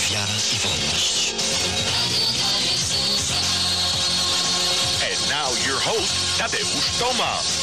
wiara i wolność. And now your host, Tadeusz Tomasz.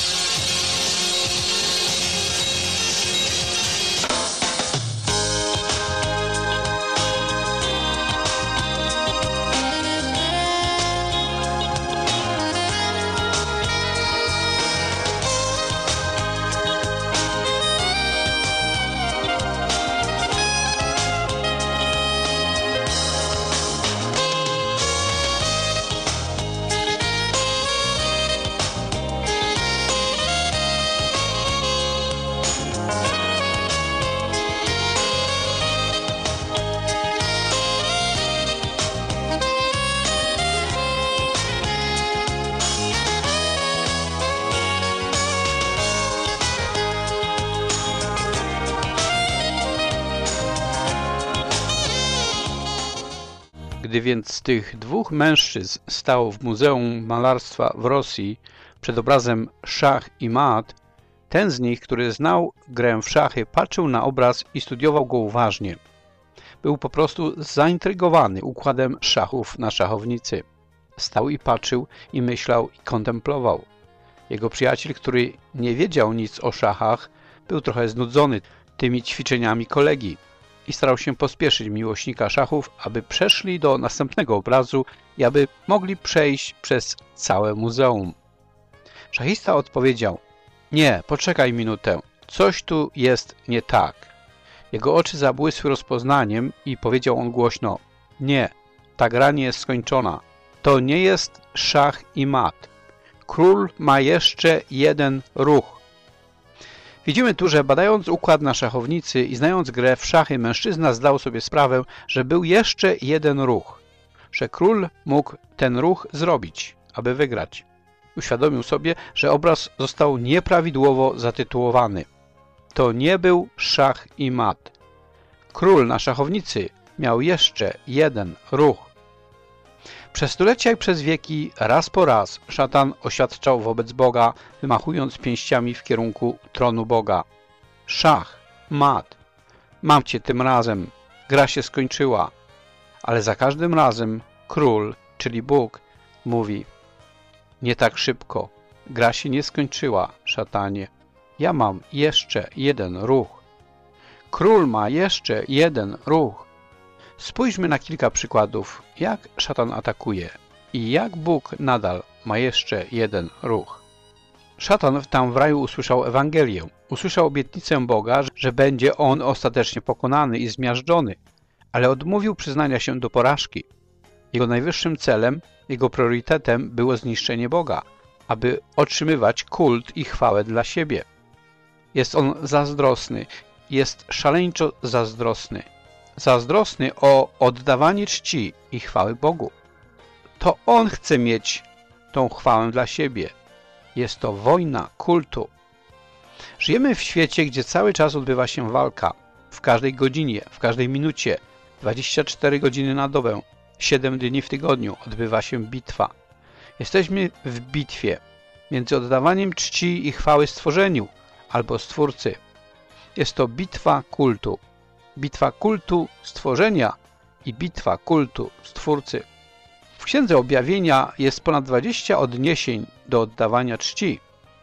Gdy więc tych dwóch mężczyzn stało w Muzeum Malarstwa w Rosji przed obrazem Szach i Mat, ten z nich, który znał grę w szachy, patrzył na obraz i studiował go uważnie. Był po prostu zaintrygowany układem szachów na szachownicy. Stał i patrzył, i myślał, i kontemplował. Jego przyjaciel, który nie wiedział nic o szachach, był trochę znudzony tymi ćwiczeniami kolegi i starał się pospieszyć miłośnika szachów, aby przeszli do następnego obrazu i aby mogli przejść przez całe muzeum. Szachista odpowiedział: nie, poczekaj minutę, coś tu jest nie tak. Jego oczy zabłysły rozpoznaniem i powiedział on głośno: nie, ta gra nie jest skończona. To nie jest szach i mat. Król ma jeszcze jeden ruch. Widzimy tu, że badając układ na szachownicy i znając grę w szachy, mężczyzna zdał sobie sprawę, że był jeszcze jeden ruch, że król mógł ten ruch zrobić, aby wygrać. Uświadomił sobie, że obraz został nieprawidłowo zatytułowany. To nie był szach i mat. Król na szachownicy miał jeszcze jeden ruch. Przez stulecia i przez wieki, raz po raz, szatan oświadczał wobec Boga, wymachując pięściami w kierunku tronu Boga: szach, mat, mam cię tym razem, gra się skończyła. Ale za każdym razem król, czyli Bóg, mówi: nie tak szybko, gra się nie skończyła, szatanie. Ja mam jeszcze jeden ruch. Król ma jeszcze jeden ruch. Spójrzmy na kilka przykładów, jak szatan atakuje i jak Bóg nadal ma jeszcze jeden ruch. Szatan tam w raju usłyszał Ewangelię, usłyszał obietnicę Boga, że będzie on ostatecznie pokonany i zmiażdżony, ale odmówił przyznania się do porażki. Jego najwyższym celem, jego priorytetem było zniszczenie Boga, aby otrzymywać kult i chwałę dla siebie. Jest on zazdrosny, jest szaleńczo zazdrosny. Zazdrosny o oddawanie czci i chwały Bogu. To on chce mieć tą chwałę dla siebie. Jest to wojna kultu. Żyjemy w świecie, gdzie cały czas odbywa się walka. W każdej godzinie, w każdej minucie, 24 godziny na dobę, 7 dni w tygodniu odbywa się bitwa. Jesteśmy w bitwie między oddawaniem czci i chwały stworzeniu albo Stwórcy. Jest to bitwa kultu. Bitwa kultu stworzenia i bitwa kultu Stwórcy. W Księdze Objawienia jest ponad 20 odniesień do oddawania czci.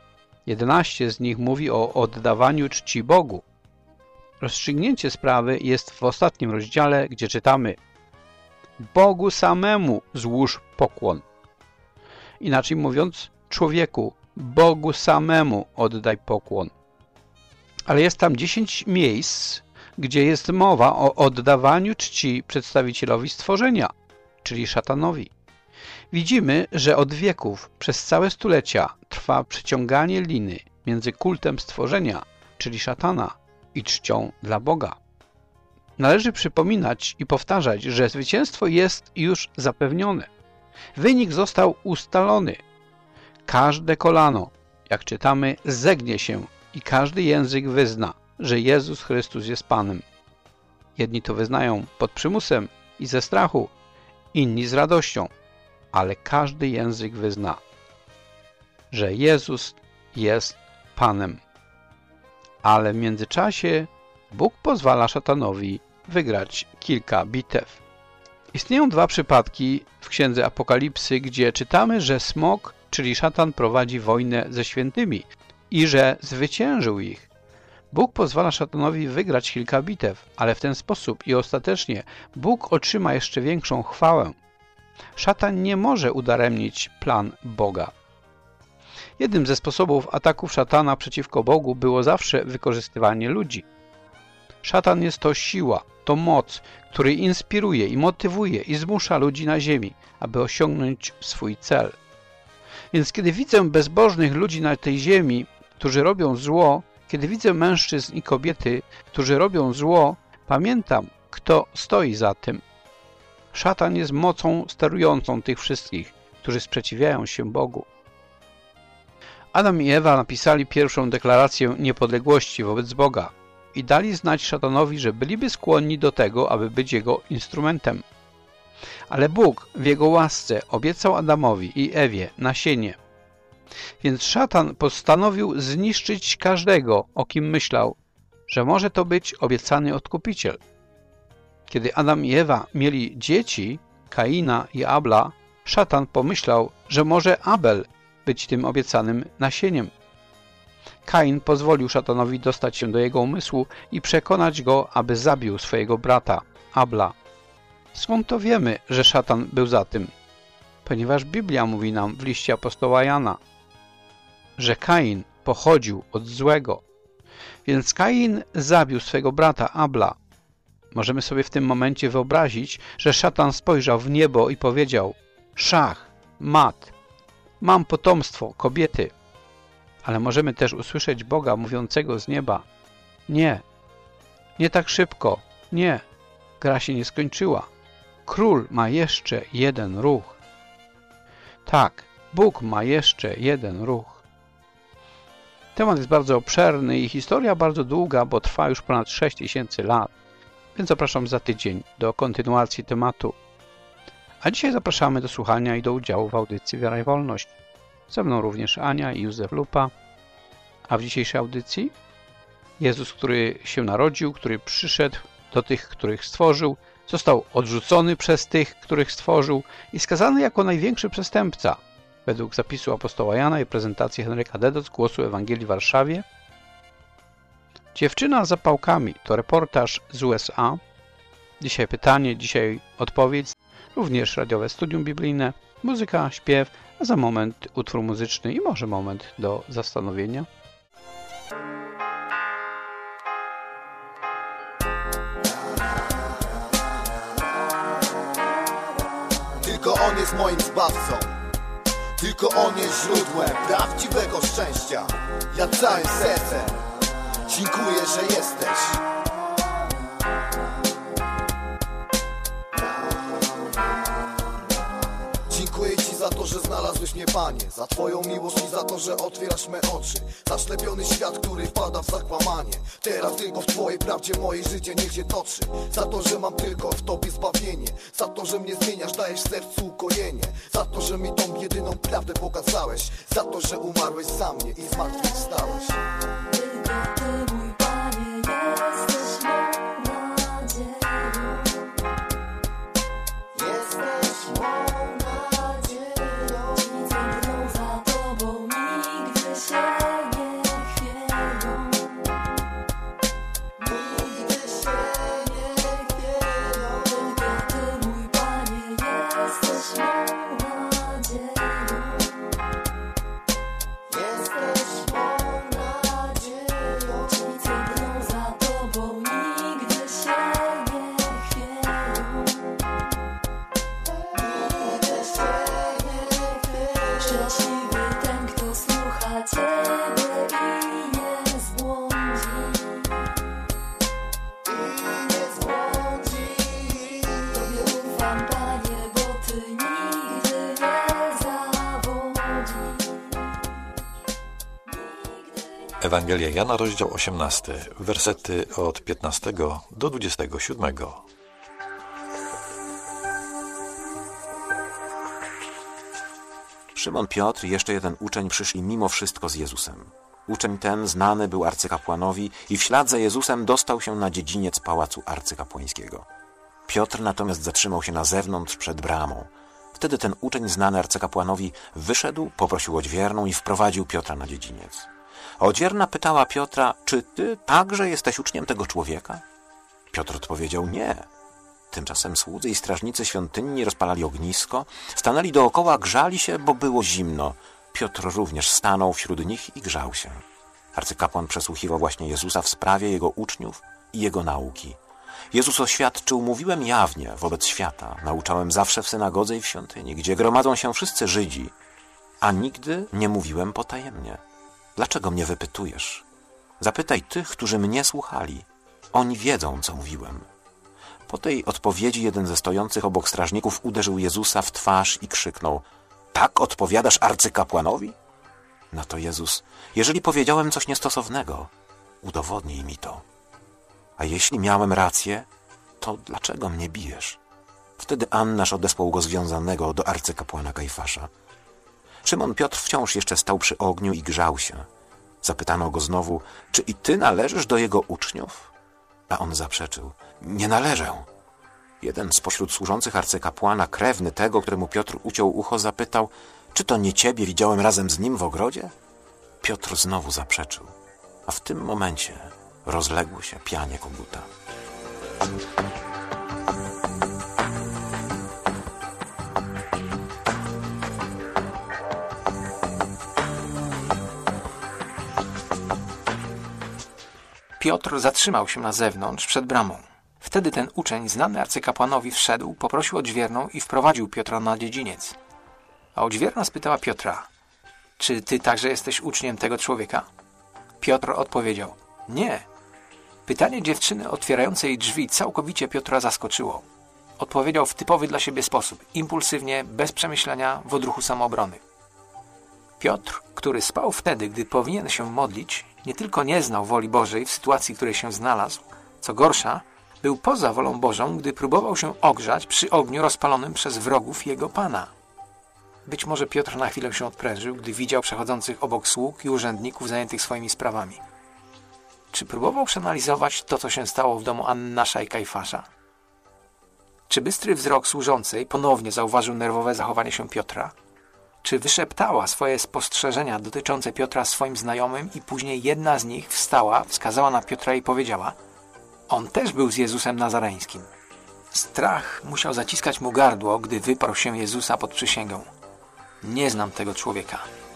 11 z nich mówi o oddawaniu czci Bogu. Rozstrzygnięcie sprawy jest w ostatnim rozdziale, gdzie czytamy: Bogu samemu złóż pokłon. Inaczej mówiąc, człowieku, Bogu samemu oddaj pokłon. Ale jest tam 10 miejsc, gdzie jest mowa o oddawaniu czci przedstawicielowi stworzenia, czyli szatanowi. Widzimy, że od wieków, przez całe stulecia trwa przeciąganie liny między kultem stworzenia, czyli szatana, i czcią dla Boga. Należy przypominać i powtarzać, że zwycięstwo jest już zapewnione. Wynik został ustalony. Każde kolano, jak czytamy, zegnie się i każdy język wyzna, że Jezus Chrystus jest Panem. Jedni to wyznają pod przymusem i ze strachu, inni z radością, ale każdy język wyzna, że Jezus jest Panem. Ale w międzyczasie Bóg pozwala szatanowi wygrać kilka bitew. Istnieją dwa przypadki w Księdze Apokalipsy, gdzie czytamy, że smok, czyli szatan, prowadzi wojnę ze świętymi i że zwyciężył ich. Bóg pozwala szatanowi wygrać kilka bitew, ale w ten sposób i ostatecznie Bóg otrzyma jeszcze większą chwałę. Szatan nie może udaremnić plan Boga. Jednym ze sposobów ataków szatana przeciwko Bogu było zawsze wykorzystywanie ludzi. Szatan jest to siła, to moc, który inspiruje i motywuje i zmusza ludzi na ziemi, aby osiągnąć swój cel. Więc kiedy widzę bezbożnych ludzi na tej ziemi, którzy robią zło, kiedy widzę mężczyzn i kobiety, którzy robią zło, pamiętam, kto stoi za tym. Szatan jest mocą sterującą tych wszystkich, którzy sprzeciwiają się Bogu. Adam i Ewa napisali pierwszą deklarację niepodległości wobec Boga i dali znać szatanowi, że byliby skłonni do tego, aby być jego instrumentem. Ale Bóg w jego łasce obiecał Adamowi i Ewie nasienie. Więc szatan postanowił zniszczyć każdego, o kim myślał, że może to być obiecany odkupiciel. Kiedy Adam i Ewa mieli dzieci, Kaina i Abla, szatan pomyślał, że może Abel być tym obiecanym nasieniem. Kain pozwolił szatanowi dostać się do jego umysłu i przekonać go, aby zabił swojego brata, Abla. Skąd to wiemy, że szatan był za tym? Ponieważ Biblia mówi nam w liście apostoła Jana, że Kain pochodził od złego. Więc Kain zabił swojego brata Abla. Możemy sobie w tym momencie wyobrazić, że szatan spojrzał w niebo i powiedział: Szach, mat, mam potomstwo, kobiety. Ale możemy też usłyszeć Boga mówiącego z nieba: Nie, nie tak szybko, nie, gra się nie skończyła. Król ma jeszcze jeden ruch. Tak, Bóg ma jeszcze jeden ruch. Temat jest bardzo obszerny i historia bardzo długa, bo trwa już ponad 6000 lat. Więc zapraszam za tydzień do kontynuacji tematu. A dzisiaj zapraszamy do słuchania i do udziału w audycji Wiara i Wolność. Ze mną również Ania i Józef Lupa. A w dzisiejszej audycji Jezus, który się narodził, który przyszedł do tych, których stworzył, został odrzucony przez tych, których stworzył i skazany jako największy przestępca. Według zapisu apostoła Jana i prezentacji Henryka Dedo z Głosu Ewangelii w Warszawie. Dziewczyna z zapałkami to reportaż z USA. Dzisiaj pytanie, dzisiaj odpowiedź. Również radiowe studium biblijne, muzyka, śpiew, a za moment utwór muzyczny i może moment do zastanowienia. Tylko On jest moim zbawcą. Tylko On jest źródłem prawdziwego szczęścia. Ja całym sercem dziękuję, że jesteś. Dziękuję Ci za to, że znalazłeś mnie, Panie. Za Twoją miłość i za to, że otwierasz me oczy. Zaślepiony świat, który wpada w zakłamanie. Teraz tylko w Twojej prawdzie moje życie niech się toczy. Za to, że mam tylko w Tobie zbawienie. Za to, że mnie zmieniasz, dajesz sercu ukojenie. Za to, że mi tą jedyną prawdę pokazałeś. Za to, że umarłeś za mnie i zmartwychwstałeś. Tylko Ty, mój Panie, jesteś mą nadzieją. Jesteś mą nadzieją. Ci, co brną za Tobą, nigdy się nie chwieją. Nigdy się nie chwieją. Tylko Ty, mój Panie, jesteś mą nadzieją. Jesteś mą nadzieją. Ci, co brną za Tobą, nigdy się nie chwieją. Nigdy się nie chwieją. Szczęśliwy ten, kto słucha Ciebie i nie zbłądzi. Nie zbłądzi. Tobie ufam, Panie, bo Ty nigdy nie zawodzi. Ewangelia Jana, rozdział 18, wersety od 15 do 27. Szymon Piotr i jeszcze jeden uczeń przyszli mimo wszystko z Jezusem. Uczeń ten znany był arcykapłanowi i w ślad za Jezusem dostał się na dziedziniec pałacu arcykapłańskiego. Piotr natomiast zatrzymał się na zewnątrz przed bramą. Wtedy ten uczeń znany arcykapłanowi wyszedł, poprosił odźwierną i wprowadził Piotra na dziedziniec. A odźwierna pytała Piotra, czy ty także jesteś uczniem tego człowieka? Piotr odpowiedział, nie. Tymczasem słudzy i strażnicy świątyni rozpalali ognisko, stanęli dookoła, grzali się, bo było zimno. Piotr również stanął wśród nich i grzał się. Arcykapłan przesłuchiwał właśnie Jezusa w sprawie jego uczniów i jego nauki. Jezus oświadczył, mówiłem jawnie wobec świata, nauczałem zawsze w synagodze i w świątyni, gdzie gromadzą się wszyscy Żydzi, a nigdy nie mówiłem potajemnie. Dlaczego mnie wypytujesz? Zapytaj tych, którzy mnie słuchali. Oni wiedzą, co mówiłem. Po tej odpowiedzi jeden ze stojących obok strażników uderzył Jezusa w twarz i krzyknął, tak odpowiadasz arcykapłanowi? Na to Jezus, jeżeli powiedziałem coś niestosownego, udowodnij mi to. A jeśli miałem rację, to dlaczego mnie bijesz? Wtedy Annasz odesłał go związanego do arcykapłana Kajfasza. Szymon Piotr wciąż jeszcze stał przy ogniu i grzał się. Zapytano go znowu, czy i ty należysz do jego uczniów? A on zaprzeczył, nie należę. Jeden spośród służących arcykapłana, krewny tego, któremu Piotr uciął ucho, zapytał, czy to nie ciebie widziałem razem z nim w ogrodzie? Piotr znowu zaprzeczył, a w tym momencie rozległo się pianie koguta. Piotr zatrzymał się na zewnątrz przed bramą. Wtedy ten uczeń znany arcykapłanowi wszedł, poprosił odźwierną i wprowadził Piotra na dziedziniec. A odźwierna spytała Piotra, czy ty także jesteś uczniem tego człowieka? Piotr odpowiedział, nie. Pytanie dziewczyny otwierającej drzwi całkowicie Piotra zaskoczyło. Odpowiedział w typowy dla siebie sposób, impulsywnie, bez przemyślenia, w odruchu samoobrony. Piotr, który spał wtedy, gdy powinien się modlić, nie tylko nie znał woli Bożej w sytuacji, w której się znalazł, co gorsza, był poza wolą Bożą, gdy próbował się ogrzać przy ogniu rozpalonym przez wrogów jego Pana. Być może Piotr na chwilę się odprężył, gdy widział przechodzących obok sług i urzędników zajętych swoimi sprawami. Czy próbował przeanalizować to, co się stało w domu Annasza i Kajfasza? Czy bystry wzrok służącej ponownie zauważył nerwowe zachowanie się Piotra? Czy wyszeptała swoje spostrzeżenia dotyczące Piotra swoim znajomym i później jedna z nich wstała, wskazała na Piotra i powiedziała: on też był z Jezusem Nazareńskim. Strach musiał zaciskać mu gardło, gdy wyparł się Jezusa pod przysięgą. Nie znam tego człowieka.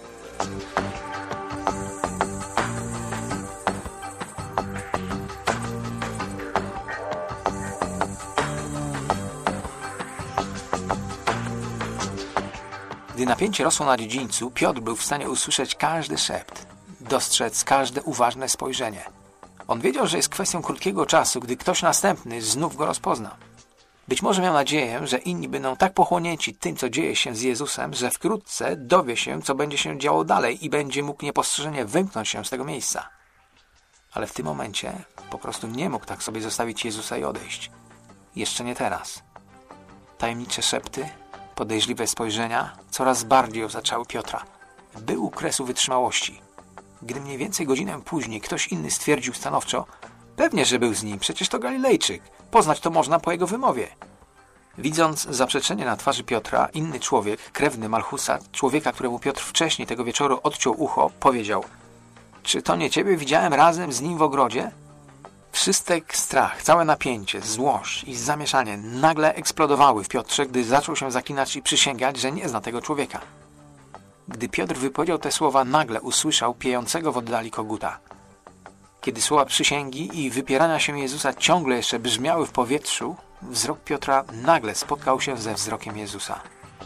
Gdy napięcie rosło na dziedzińcu, Piotr był w stanie usłyszeć każdy szept, dostrzec każde uważne spojrzenie. On wiedział, że jest kwestią krótkiego czasu, gdy ktoś następny znów go rozpozna. Być może miał nadzieję, że inni będą tak pochłonięci tym, co dzieje się z Jezusem, że wkrótce dowie się, co będzie się działo dalej i będzie mógł niepostrzeżenie wymknąć się z tego miejsca. Ale w tym momencie po prostu nie mógł tak sobie zostawić Jezusa i odejść. Jeszcze nie teraz. Tajemnicze szepty, podejrzliwe spojrzenia coraz bardziej otaczały Piotra. Był u kresu wytrzymałości. Gdy mniej więcej godzinę później ktoś inny stwierdził stanowczo: pewnie, że był z nim, przecież to Galilejczyk. Poznać to można po jego wymowie. Widząc zaprzeczenie na twarzy Piotra, inny człowiek, krewny Malchusa, człowieka, któremu Piotr wcześniej tego wieczoru odciął ucho, powiedział: czy to nie ciebie widziałem razem z nim w ogrodzie? Wszystek strach, całe napięcie, złość i zamieszanie nagle eksplodowały w Piotrze, gdy zaczął się zaklinać i przysięgać, że nie zna tego człowieka. Gdy Piotr wypowiedział te słowa, nagle usłyszał piejącego w oddali koguta. Kiedy słowa przysięgi i wypierania się Jezusa ciągle jeszcze brzmiały w powietrzu, wzrok Piotra nagle spotkał się ze wzrokiem Jezusa.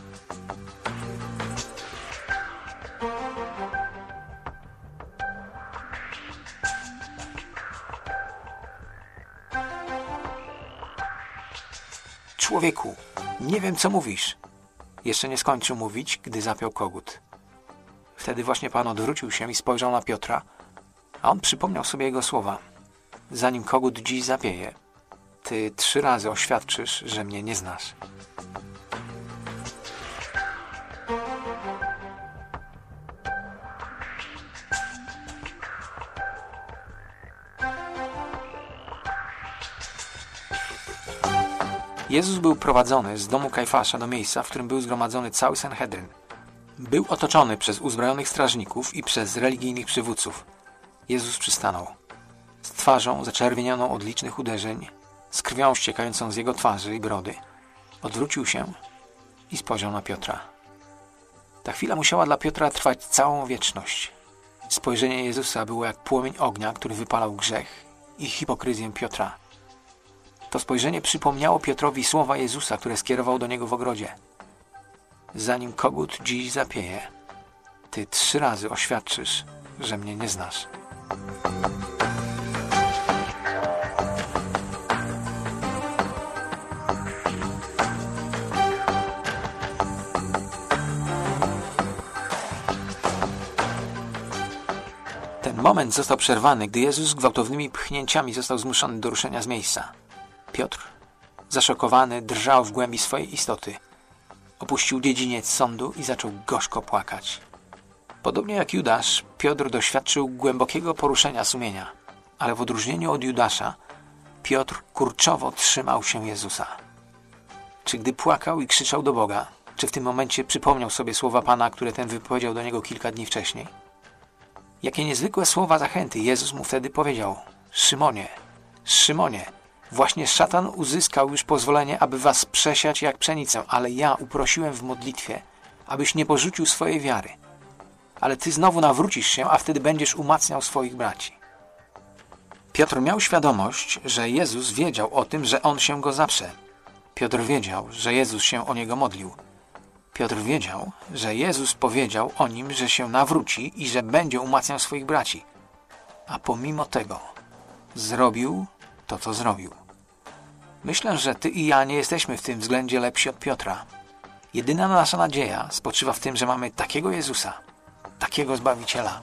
Człowieku, nie wiem, co mówisz. Jeszcze nie skończył mówić, gdy zapiął kogut. Wtedy właśnie Pan odwrócił się i spojrzał na Piotra, a on przypomniał sobie jego słowa: zanim kogut dziś zapieje, ty 3 razy oświadczysz, że mnie nie znasz. Jezus był prowadzony z domu Kajfasza do miejsca, w którym był zgromadzony cały Sanhedryn. Był otoczony przez uzbrojonych strażników i przez religijnych przywódców. Jezus przystanął. Z twarzą zaczerwienioną od licznych uderzeń, z krwią ściekającą z jego twarzy i brody, odwrócił się i spojrzał na Piotra. Ta chwila musiała dla Piotra trwać całą wieczność. Spojrzenie Jezusa było jak płomień ognia, który wypalał grzech i hipokryzję Piotra. To spojrzenie przypomniało Piotrowi słowa Jezusa, które skierował do niego w ogrodzie. Zanim kogut dziś zapieje, ty 3 razy oświadczysz, że mnie nie znasz. Ten moment został przerwany, gdy Jezus gwałtownymi pchnięciami został zmuszony do ruszenia z miejsca. Piotr, zaszokowany, drżał w głębi swojej istoty. Opuścił dziedziniec sądu i zaczął gorzko płakać. Podobnie jak Judasz, Piotr doświadczył głębokiego poruszenia sumienia, ale w odróżnieniu od Judasza, Piotr kurczowo trzymał się Jezusa. Czy gdy płakał i krzyczał do Boga, czy w tym momencie przypomniał sobie słowa Pana, które ten wypowiedział do niego kilka dni wcześniej? Jakie niezwykłe słowa zachęty Jezus mu wtedy powiedział. Szymonie, Szymonie, właśnie szatan uzyskał już pozwolenie, aby was przesiać jak pszenicę, ale ja uprosiłem w modlitwie, abyś nie porzucił swojej wiary. Ale ty znowu nawrócisz się, a wtedy będziesz umacniał swoich braci. Piotr miał świadomość, że Jezus wiedział o tym, że on się go zaprze. Piotr wiedział, że Jezus się o niego modlił. Piotr wiedział, że Jezus powiedział o nim, że się nawróci i że będzie umacniał swoich braci. A pomimo tego zrobił to, co zrobił. Myślę, że ty i ja nie jesteśmy w tym względzie lepsi od Piotra. Jedyna nasza nadzieja spoczywa w tym, że mamy takiego Jezusa, takiego Zbawiciela.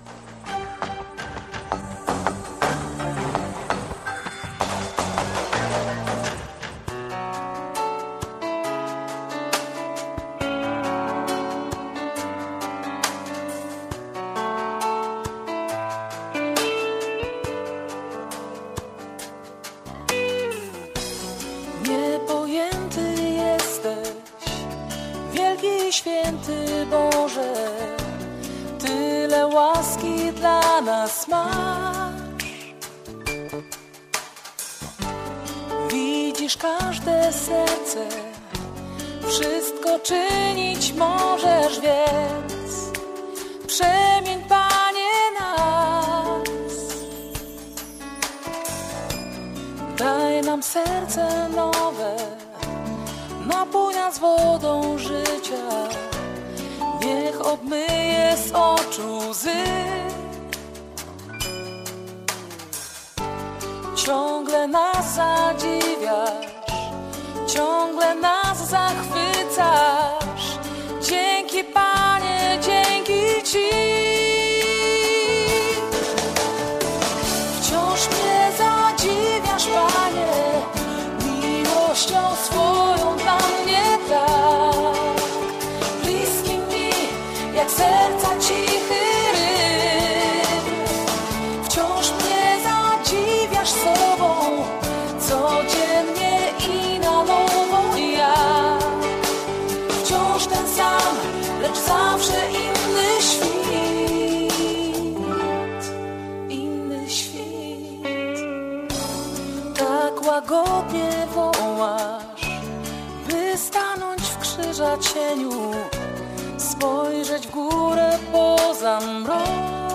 Niepojęty jesteś, wielki święty Boże, tyle łaski dla nas masz. Widzisz każde serce, wszystko czynić możesz, więc przemień, Panie, nas. Daj nam serce nowe, napój nas wodą życia. Niech obmyje z oczu łzy. Ciągle nas zadziwiasz, ciągle nas zachwycasz. Dzięki, Panie, dzięki Ci. Wciąż mnie zadziwiasz, Panie, miłością swoją dla mnie tak. Bliski mi jak serca cichy rytm. Wciąż mnie zadziwiasz sobą, codziennie i na nowo ja. Wciąż ten sam, lecz zawsze inny świt. Inny świt. Tak łagodnie wołasz, by stanąć w krzyża cieniu, spojrzeć w górę poza mrok.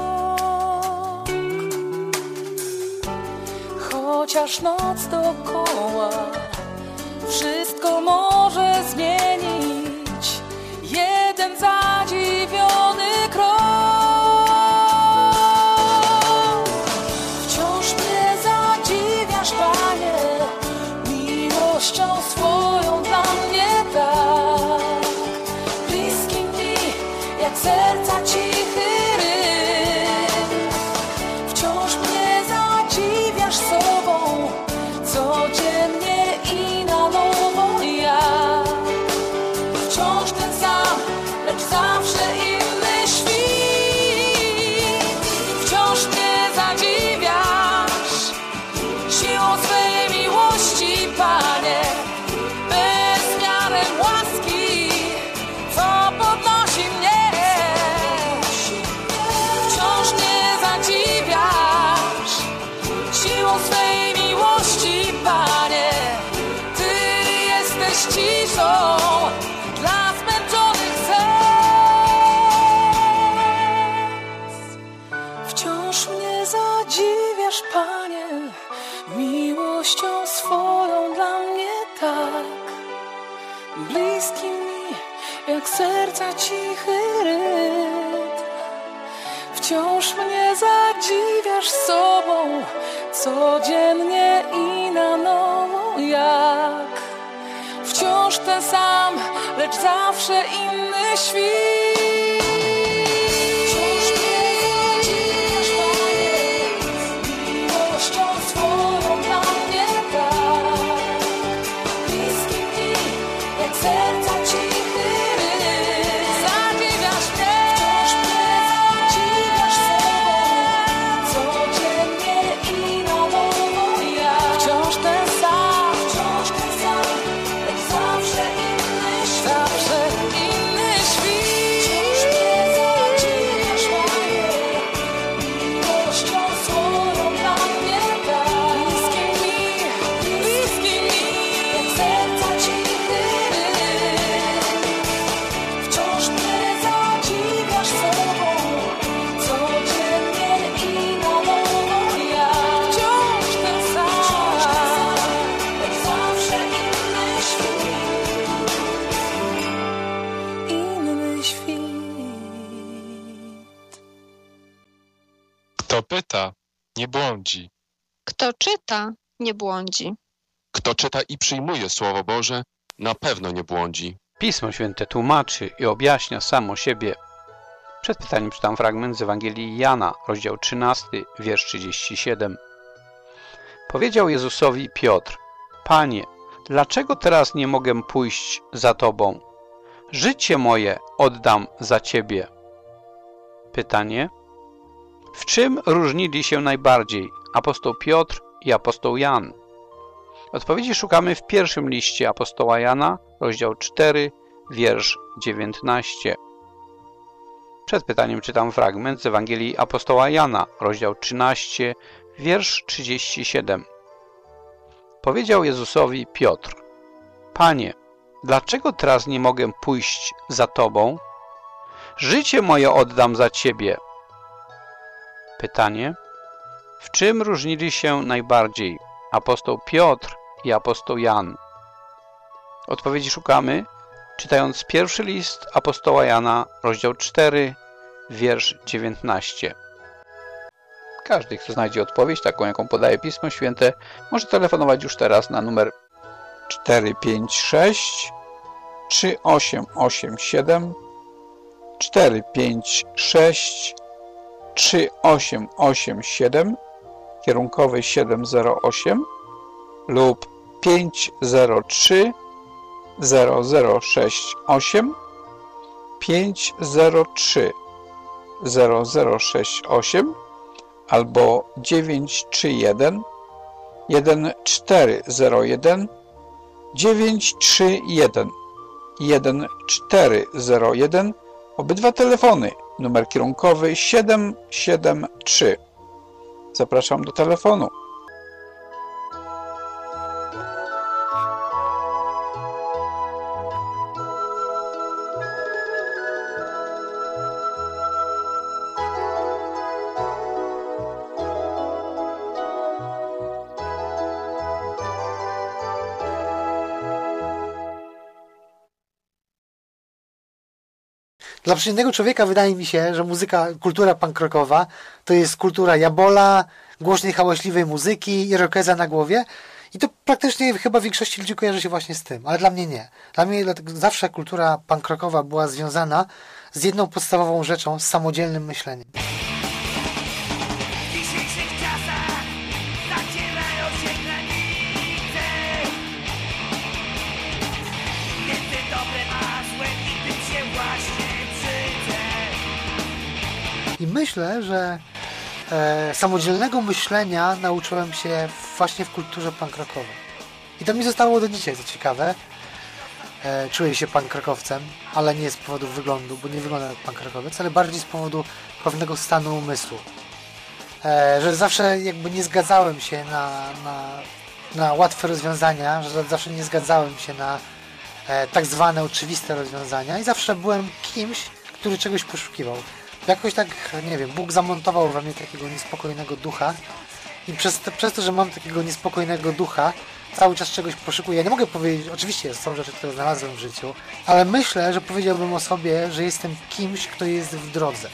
Chociaż noc dokoła wszystko może zmienić, jeden zadziwiony krok. Wciąż mnie zadziwiasz, Panie, miłością swoją dla mnie tak. Bliski mi jak serca cichy rytm. Wciąż mnie zadziwiasz sobą, codziennie i na nowo ja. ciszą dla zmęczonych serc. Wciąż mnie zadziwiasz, Panie, miłością swoją dla mnie tak bliski mi, jak serca cichy rytm. Wciąż mnie zadziwiasz sobą, codziennie i na nowo, jak wciąż ten sam, lecz zawsze inny świt. Wciąż mnie zadziwiasz, Panie, miłością swoją dla mnie tak bliski mi, jak serca cichy rytm. Zadziwiasz mnie, wciąż mnie zadziwiasz sobą, codziennie i na nowo, jak wciąż ten sam, lecz zawsze inny świt. Zawsze inny świt. Wciąż mnie zadziwiasz, Panie, miłością swoją dla mnie tak bliski mi, jak serca cichy rytm. Wciąż mnie zadziwiasz sobą, codziennie i na nowo, jak wciąż ten sam, lecz zawsze inny świt. Inny świt. Kto pyta, nie błądzi. Kto czyta, nie błądzi. Kto czyta i przyjmuje Słowo Boże, na pewno nie błądzi. Pismo Święte tłumaczy i objaśnia samo siebie. Przed pytaniem czytam fragment z Ewangelii Jana, rozdział 13, wiersz 37. Powiedział Jezusowi Piotr: Panie, dlaczego teraz nie mogę pójść za Tobą? Życie moje oddam za Ciebie. Pytanie: w czym różnili się najbardziej apostoł Piotr i apostoł Jan? Odpowiedzi szukamy w pierwszym liście apostoła Jana, rozdział 4, wiersz 19. Przed pytaniem czytam fragment z Ewangelii apostoła Jana, rozdział 13, wiersz 37. Powiedział Jezusowi Piotr: Panie, dlaczego teraz nie mogę pójść za Tobą? Życie moje oddam za Ciebie. Pytanie: w czym różnili się najbardziej apostoł Piotr i apostoł Jan? Odpowiedzi szukamy, czytając pierwszy list apostoła Jana, rozdział 4, wiersz 19. Każdy, kto znajdzie odpowiedź, taką jaką podaje Pismo Święte, może telefonować już teraz na numer 456 3887 456 3887, kierunkowy 708 lub 503 0068 503 0068 albo 931 1401 931 1401. Obydwa telefony, numer kierunkowy 773. Zapraszam do telefonu. Dla przeciętnego człowieka wydaje mi się, że kultura punk rockowa to jest kultura jabola, głośnej, hałaśliwej muzyki, irokeza na głowie i to praktycznie chyba większości ludzi kojarzy się właśnie z tym, ale dla mnie nie. Dla mnie zawsze kultura punk rockowa była związana z jedną podstawową rzeczą, z samodzielnym myśleniem. I myślę, że samodzielnego myślenia nauczyłem się właśnie w kulturze punk rockowej. I to mi zostało do dzisiaj, co ciekawe. Czuję się punk rockowcem, ale nie z powodu wyglądu, bo nie wyglądam jak punk rockowiec, ale bardziej z powodu pewnego stanu umysłu. Że zawsze jakby nie zgadzałem się na łatwe rozwiązania, że zawsze nie zgadzałem się tak zwane oczywiste rozwiązania i zawsze byłem kimś, który czegoś poszukiwał. Jakoś tak, nie wiem, Bóg zamontował we mnie takiego niespokojnego ducha i przez to, że mam takiego niespokojnego ducha, cały czas czegoś poszukuję. Ja nie mogę powiedzieć, oczywiście są rzeczy, które znalazłem w życiu, ale myślę, że powiedziałbym o sobie, że jestem kimś, kto jest w drodze.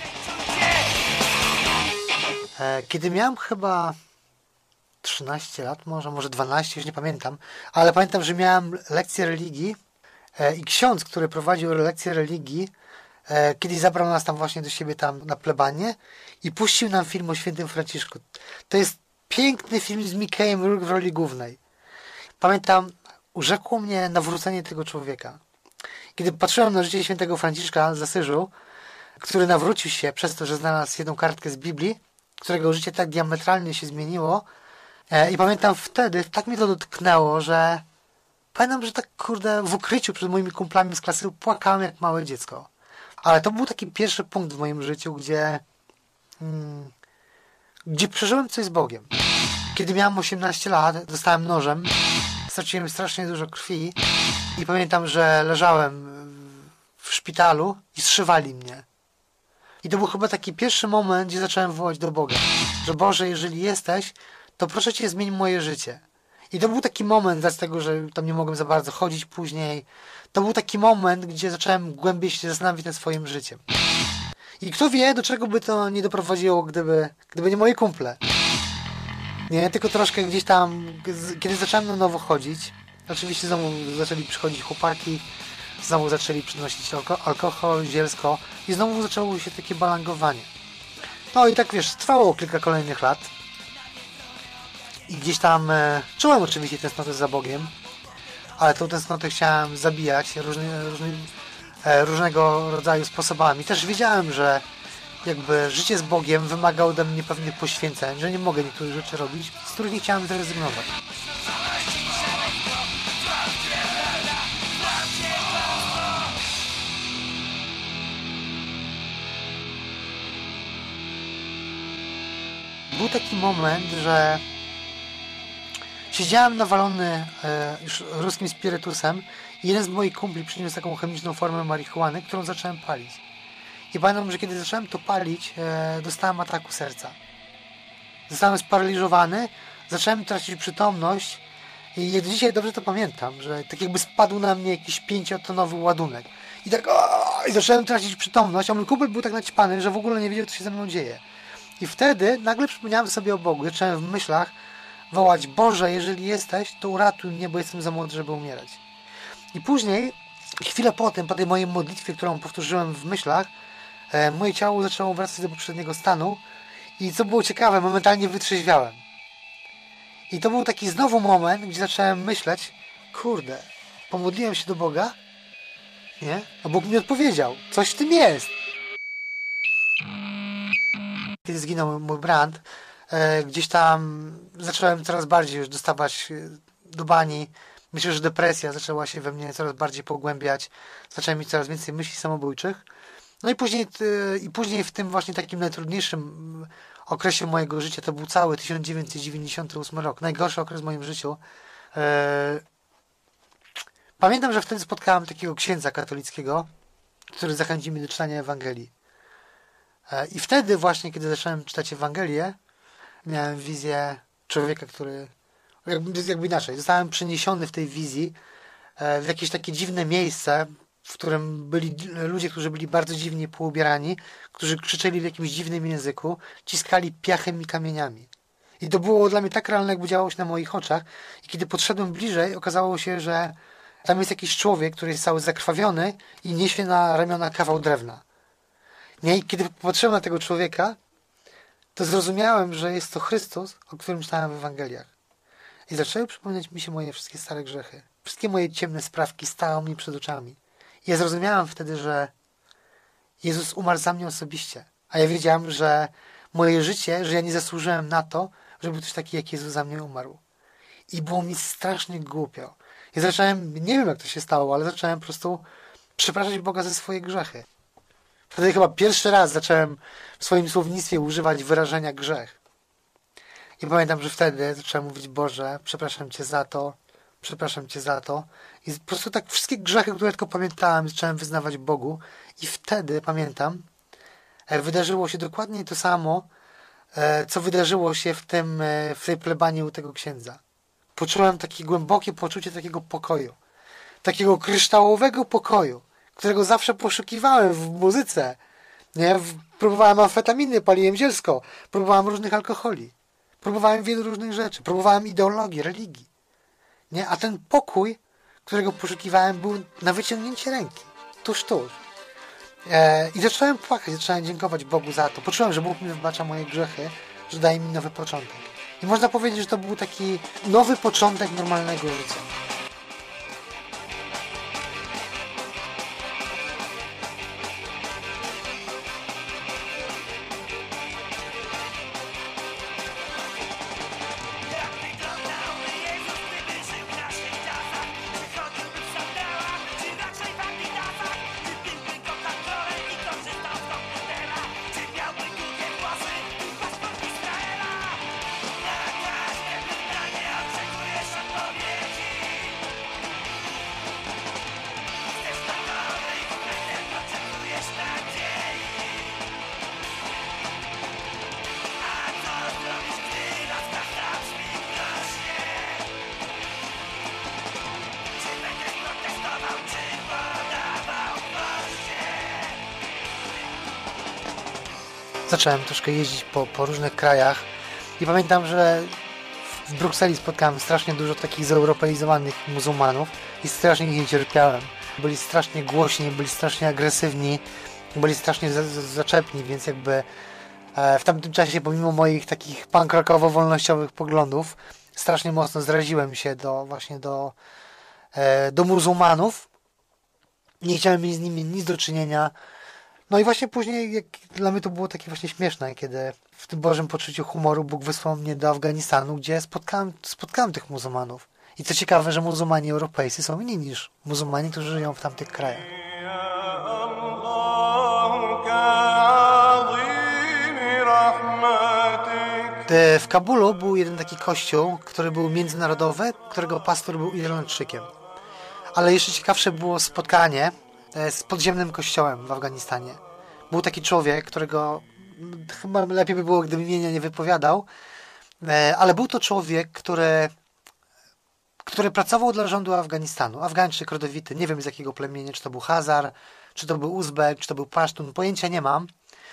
Kiedy miałem chyba 13 lat, może 12, już nie pamiętam, ale pamiętam, że miałem lekcję religii i ksiądz, który prowadził lekcję religii, kiedyś zabrał nas tam właśnie do siebie tam na plebanie i puścił nam film o świętym Franciszku. To jest piękny film z Mickejem Rourke w roli głównej. Pamiętam, urzekło mnie nawrócenie tego człowieka. Kiedy patrzyłem na życie świętego Franciszka z Asyżu, który nawrócił się przez to, że znalazł jedną kartkę z Biblii, którego życie tak diametralnie się zmieniło, i pamiętam wtedy, tak mnie to dotknęło, że pamiętam, że tak kurde w ukryciu przed moimi kumplami z klasy płakałem jak małe dziecko. Ale to był taki pierwszy punkt w moim życiu, gdzie przeżyłem coś z Bogiem. Kiedy miałem 18 lat, dostałem nożem, straciłem strasznie dużo krwi i pamiętam, że leżałem w szpitalu i zszywali mnie. I to był chyba taki pierwszy moment, gdzie zacząłem wołać do Boga, że Boże, jeżeli jesteś, to proszę Cię, zmień moje życie. I to był taki moment, z tego, że tam nie mogłem za bardzo chodzić później, to był taki moment, gdzie zacząłem głębiej się zastanawiać nad swoim życiem. I kto wie, do czego by to nie doprowadziło, gdyby nie moje kumple. Nie, tylko troszkę gdzieś tam, kiedy zacząłem na nowo chodzić, oczywiście znowu zaczęli przychodzić chłopaki, znowu zaczęli przynosić alkohol, zielsko i znowu zaczęło się takie balangowanie. No i tak wiesz, trwało kilka kolejnych lat i gdzieś tam czułem oczywiście tęsknotę za Bogiem, ale tą tęsknotę chciałem zabijać różnego rodzaju sposobami. Też wiedziałem, że jakby życie z Bogiem wymaga ode mnie pewnych poświęceń, że nie mogę niektórych rzeczy robić, z których nie chciałem zrezygnować. Był taki moment, że siedziałem nawalony już ruskim spirytusem i jeden z moich kumpli przyniósł taką chemiczną formę marihuany, którą zacząłem palić. I pamiętam, że kiedy zacząłem to palić, dostałem ataku serca. Zostałem sparaliżowany, zacząłem tracić przytomność i jak dzisiaj dobrze to pamiętam, że tak jakby spadł na mnie jakiś 5-tonowy ładunek. I tak i zacząłem tracić przytomność, a mój kumpel był tak naćpany, że w ogóle nie wiedział, co się ze mną dzieje. I wtedy nagle przypomniałem sobie o Bogu. Zacząłem w myślach wołać: Boże, jeżeli jesteś, to uratuj mnie, bo jestem za młody, żeby umierać. I później, chwilę potem, po tej mojej modlitwie, którą powtórzyłem w myślach, moje ciało zaczęło wracać do poprzedniego stanu i co było ciekawe, momentalnie wytrzeźwiałem. I to był taki znowu moment, gdzie zacząłem myśleć: kurde, pomodliłem się do Boga, nie? A Bóg mi odpowiedział, coś w tym jest. Kiedy zginął mój brat, gdzieś tam zacząłem coraz bardziej już dostawać do bani. Myślę, że depresja zaczęła się we mnie coraz bardziej pogłębiać. Zacząłem mieć coraz więcej myśli samobójczych. No i później w tym właśnie takim najtrudniejszym okresie mojego życia, to był cały 1998 rok, najgorszy okres w moim życiu. Pamiętam, że wtedy spotkałem takiego księdza katolickiego, który zachęcił mnie do czytania Ewangelii. I wtedy właśnie, kiedy zacząłem czytać Ewangelię, miałem wizję człowieka, który jakby inaczej, zostałem przeniesiony w tej wizji w jakieś takie dziwne miejsce, w którym byli ludzie, którzy byli bardzo dziwnie poubierani, którzy krzyczeli w jakimś dziwnym języku, ciskali piachem i kamieniami. I to było dla mnie tak realne, jakby działało się na moich oczach. I kiedy podszedłem bliżej, okazało się, że tam jest jakiś człowiek, który jest cały zakrwawiony i niesie na ramiona kawał drewna. Nie? I kiedy patrzyłem na tego człowieka, to zrozumiałem, że jest to Chrystus, o którym czytałem w Ewangeliach. I zaczęły przypominać mi się moje wszystkie stare grzechy. Wszystkie moje ciemne sprawki stały mi przed oczami. I ja zrozumiałem wtedy, że Jezus umarł za mnie osobiście. A ja wiedziałem, że moje życie, że ja nie zasłużyłem na to, żeby ktoś taki jak Jezus za mnie umarł. I było mi strasznie głupio. I zacząłem, nie wiem jak to się stało, ale zacząłem po prostu przepraszać Boga za swoje grzechy. Wtedy chyba pierwszy raz zacząłem w swoim słownictwie używać wyrażenia grzech. I pamiętam, że wtedy zacząłem mówić: Boże, przepraszam Cię za to. I po prostu tak wszystkie grzechy, które tylko pamiętałem, zacząłem wyznawać Bogu i wtedy, pamiętam, wydarzyło się dokładnie to samo, co wydarzyło się w tej plebanii u tego księdza. Poczułem takie głębokie poczucie takiego pokoju. Takiego kryształowego pokoju, którego zawsze poszukiwałem w muzyce. Nie? Próbowałem amfetaminy, paliłem zielsko, próbowałem różnych alkoholi, próbowałem wielu różnych rzeczy, próbowałem ideologii, religii. Nie? A ten pokój, którego poszukiwałem, był na wyciągnięcie ręki. Tuż. I zacząłem płakać, zacząłem dziękować Bogu za to. Poczułem, że Bóg mi wybacza moje grzechy, że daje mi nowy początek. I można powiedzieć, że to był taki nowy początek normalnego życia. Zacząłem troszkę jeździć po różnych krajach i pamiętam, że w Brukseli spotkałem strasznie dużo takich zeuropeizowanych muzułmanów i strasznie ich nie cierpiałem. Byli strasznie głośni, byli strasznie agresywni, byli strasznie zaczepni, więc jakby w tamtym czasie, pomimo moich takich punk rockowo-wolnościowych poglądów, strasznie mocno zraziłem się do muzułmanów. Nie chciałem mieć z nimi nic do czynienia. No i właśnie później, dla mnie to było takie właśnie śmieszne, kiedy w tym Bożym poczuciu humoru Bóg wysłał mnie do Afganistanu, gdzie spotkałem tych muzułmanów. I co ciekawe, że muzułmanie europejscy są inni niż muzułmanie, którzy żyją w tamtych krajach. W Kabulu był jeden taki kościół, który był międzynarodowy, którego pastor był Irlandczykiem. Ale jeszcze ciekawsze było spotkanie z podziemnym kościołem w Afganistanie. Był taki człowiek, którego chyba lepiej by było, gdyby imienia nie wypowiadał, ale był to człowiek, który pracował dla rządu Afganistanu. Afgańczyk rodowity, nie wiem z jakiego plemienia, czy to był Hazar, czy to był Uzbek, czy to był Pasztun, pojęcia nie mam.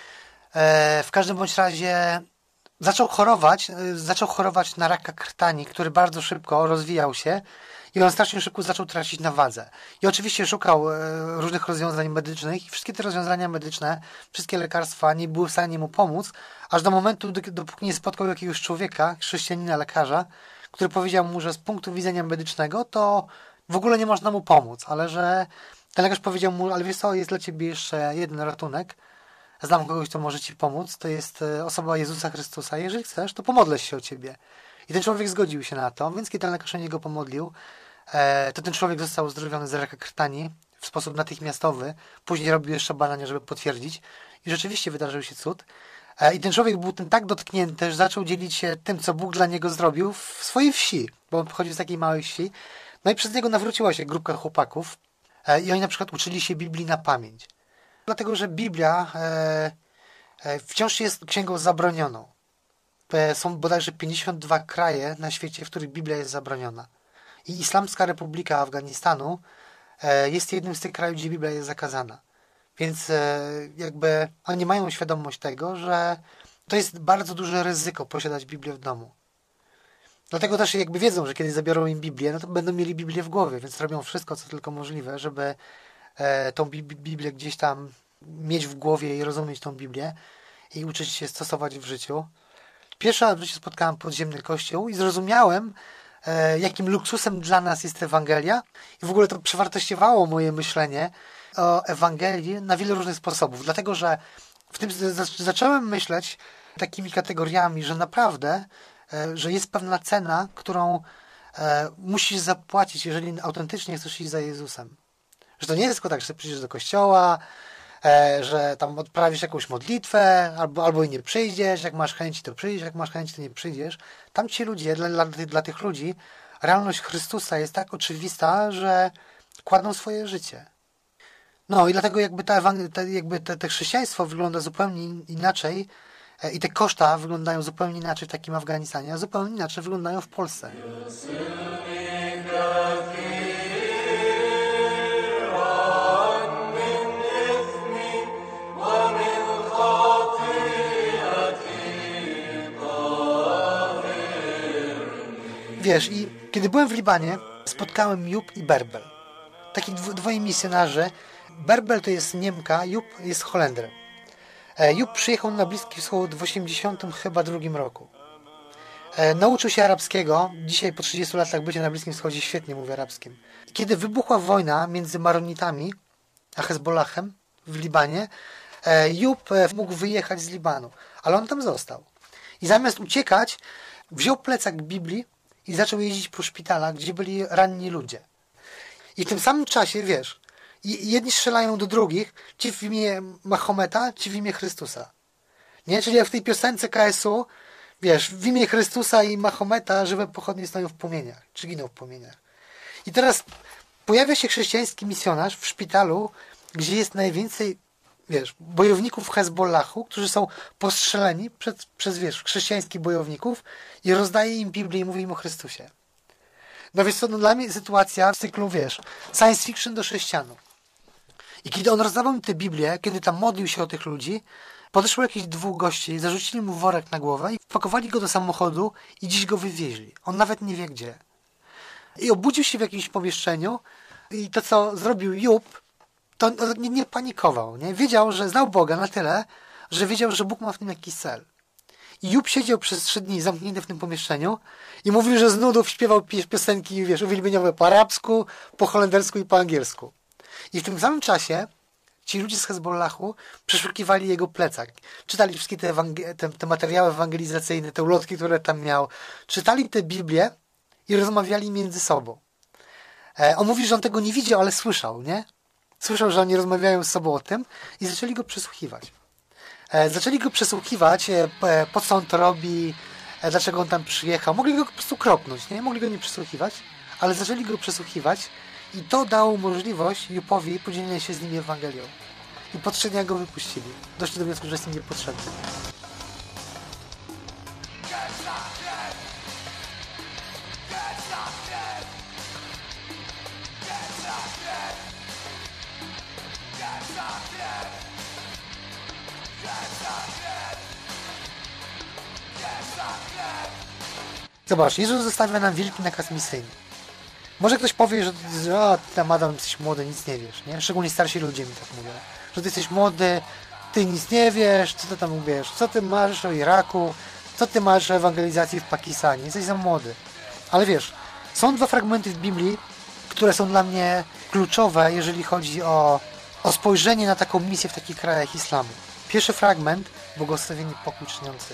W każdym bądź razie zaczął chorować na raka krtani, który bardzo szybko rozwijał się i on strasznie szybko zaczął tracić na wadze. I oczywiście szukał różnych rozwiązań medycznych i wszystkie te rozwiązania medyczne, wszystkie lekarstwa nie były w stanie mu pomóc, aż do momentu, dopóki nie spotkał jakiegoś człowieka, chrześcijanina, lekarza, który powiedział mu, że z punktu widzenia medycznego to w ogóle nie można mu pomóc, ale że ten lekarz powiedział mu, ale wiesz co, jest dla ciebie jeszcze jeden ratunek, znam kogoś, kto może ci pomóc, to jest osoba Jezusa Chrystusa, jeżeli chcesz, to pomodlę się o ciebie. I ten człowiek zgodził się na to, więc kiedy ten lekarz o niego pomodlił, to ten człowiek został uzdrowiony z raka krtani w sposób natychmiastowy. Później robił jeszcze badania, żeby potwierdzić. I rzeczywiście wydarzył się cud. I ten człowiek był tym tak dotknięty, że zaczął dzielić się tym, co Bóg dla niego zrobił w swojej wsi, bo on pochodził z takiej małej wsi. No i przez niego nawróciła się grupka chłopaków i oni na przykład uczyli się Biblii na pamięć. Dlatego, że Biblia wciąż jest księgą zabronioną. Są bodajże 52 kraje na świecie, w których Biblia jest zabroniona. I Islamska Republika Afganistanu jest jednym z tych krajów, gdzie Biblia jest zakazana. Więc jakby oni mają świadomość tego, że to jest bardzo duże ryzyko posiadać Biblię w domu. Dlatego też jakby wiedzą, że kiedy zabiorą im Biblię, no to będą mieli Biblię w głowie, więc robią wszystko, co tylko możliwe, żeby tą Biblię gdzieś tam mieć w głowie i rozumieć tą Biblię i uczyć się stosować w życiu. Pierwszy raz w życiu spotkałem podziemny kościół i zrozumiałem, jakim luksusem dla nas jest Ewangelia i w ogóle to przewartościowało moje myślenie o Ewangelii na wiele różnych sposobów, dlatego że w tym zacząłem myśleć takimi kategoriami, że naprawdę, że jest pewna cena, którą musisz zapłacić, jeżeli autentycznie chcesz iść za Jezusem. Że to nie jest tylko tak, że przyjdziesz do kościoła, że tam odprawisz jakąś modlitwę, albo i nie przyjdziesz, jak masz chęci, to przyjdziesz, jak masz chęci, to nie przyjdziesz. Tam ci ludzie, dla tych ludzi realność Chrystusa jest tak oczywista, że kładą swoje życie. No i dlatego te chrześcijaństwo wygląda zupełnie inaczej i te koszta wyglądają zupełnie inaczej w takim Afganistanie, a zupełnie inaczej wyglądają w Polsce. Wiesz, i kiedy byłem w Libanie, spotkałem Jub i Berbel. Taki dwoje misjonarze. Berbel to jest Niemka, Jub jest Holendrem. Jub przyjechał na Bliski Wschód w 82 roku. Nauczył się arabskiego. Dzisiaj po 30 latach bycia na Bliskim Wschodzie świetnie mówi arabskim. Kiedy wybuchła wojna między Maronitami a Hezbollahem w Libanie, Jub mógł wyjechać z Libanu, ale on tam został. I zamiast uciekać, wziął plecak Biblii i zaczął jeździć po szpitalach, gdzie byli ranni ludzie. I w tym samym czasie, wiesz, jedni strzelają do drugich, ci w imię Mahometa, ci w imię Chrystusa. Nie? Czyli jak w tej piosence KSU, wiesz, w imię Chrystusa i Mahometa żywe pochodnie stoją w płomieniach, czy giną w płomieniach. I teraz pojawia się chrześcijański misjonarz w szpitalu, gdzie jest najwięcej, wiesz, bojowników Hezbollahu, którzy są postrzeleni przez wiesz, chrześcijańskich bojowników i rozdaje im Biblię i mówi im o Chrystusie. No wiesz co, no dla mnie sytuacja w cyklu, wiesz, science fiction do chrześcijanów. I kiedy on rozdawał mi tę Biblię, kiedy tam modlił się o tych ludzi, podeszło jakieś dwóch gości, zarzucili mu worek na głowę i wpakowali go do samochodu i dziś go wywieźli. On nawet nie wie gdzie. I obudził się w jakimś pomieszczeniu i to, co zrobił Jub, to nie panikował. Nie? Wiedział, że znał Boga na tyle, że wiedział, że Bóg ma w tym jakiś cel. I Jub siedział przez 3 dni zamknięty w tym pomieszczeniu i mówił, że z nudów śpiewał piosenki, wiesz, uwielbieniowe po arabsku, po holendersku i po angielsku. I w tym samym czasie ci ludzie z Hezbollahu przeszukiwali jego plecak. Czytali wszystkie te materiały ewangelizacyjne, te ulotki, które tam miał. Czytali tę Biblię i rozmawiali między sobą. On mówi, że on tego nie widział, ale słyszał, nie? Słyszał, że oni rozmawiają z sobą o tym i zaczęli go przesłuchiwać. Po co on to robi, dlaczego on tam przyjechał. Mogli go po prostu kropnąć, nie? Mogli go nie przesłuchiwać, ale zaczęli go przesłuchiwać i to dało możliwość Jupowi podzielenia się z nimi Ewangelią. I po 3 dniach go wypuścili. Doszli do wniosku, że jest im niepotrzebny. Zobacz, Jezus zostawia nam wielki nakaz misyjny. Może ktoś powie, że ty tam Adam, jesteś młody, nic nie wiesz, nie? Szczególnie starsi ludzie mi tak mówią. Że ty jesteś młody, ty nic nie wiesz, co ty tam mówisz, co ty masz o Iraku, co ty masz o ewangelizacji w Pakistanie, jesteś za młody. Ale wiesz, są 2 fragmenty w Biblii, które są dla mnie kluczowe, jeżeli chodzi o spojrzenie na taką misję w takich krajach islamu. Pierwszy fragment, błogosławieni pokój czyniący.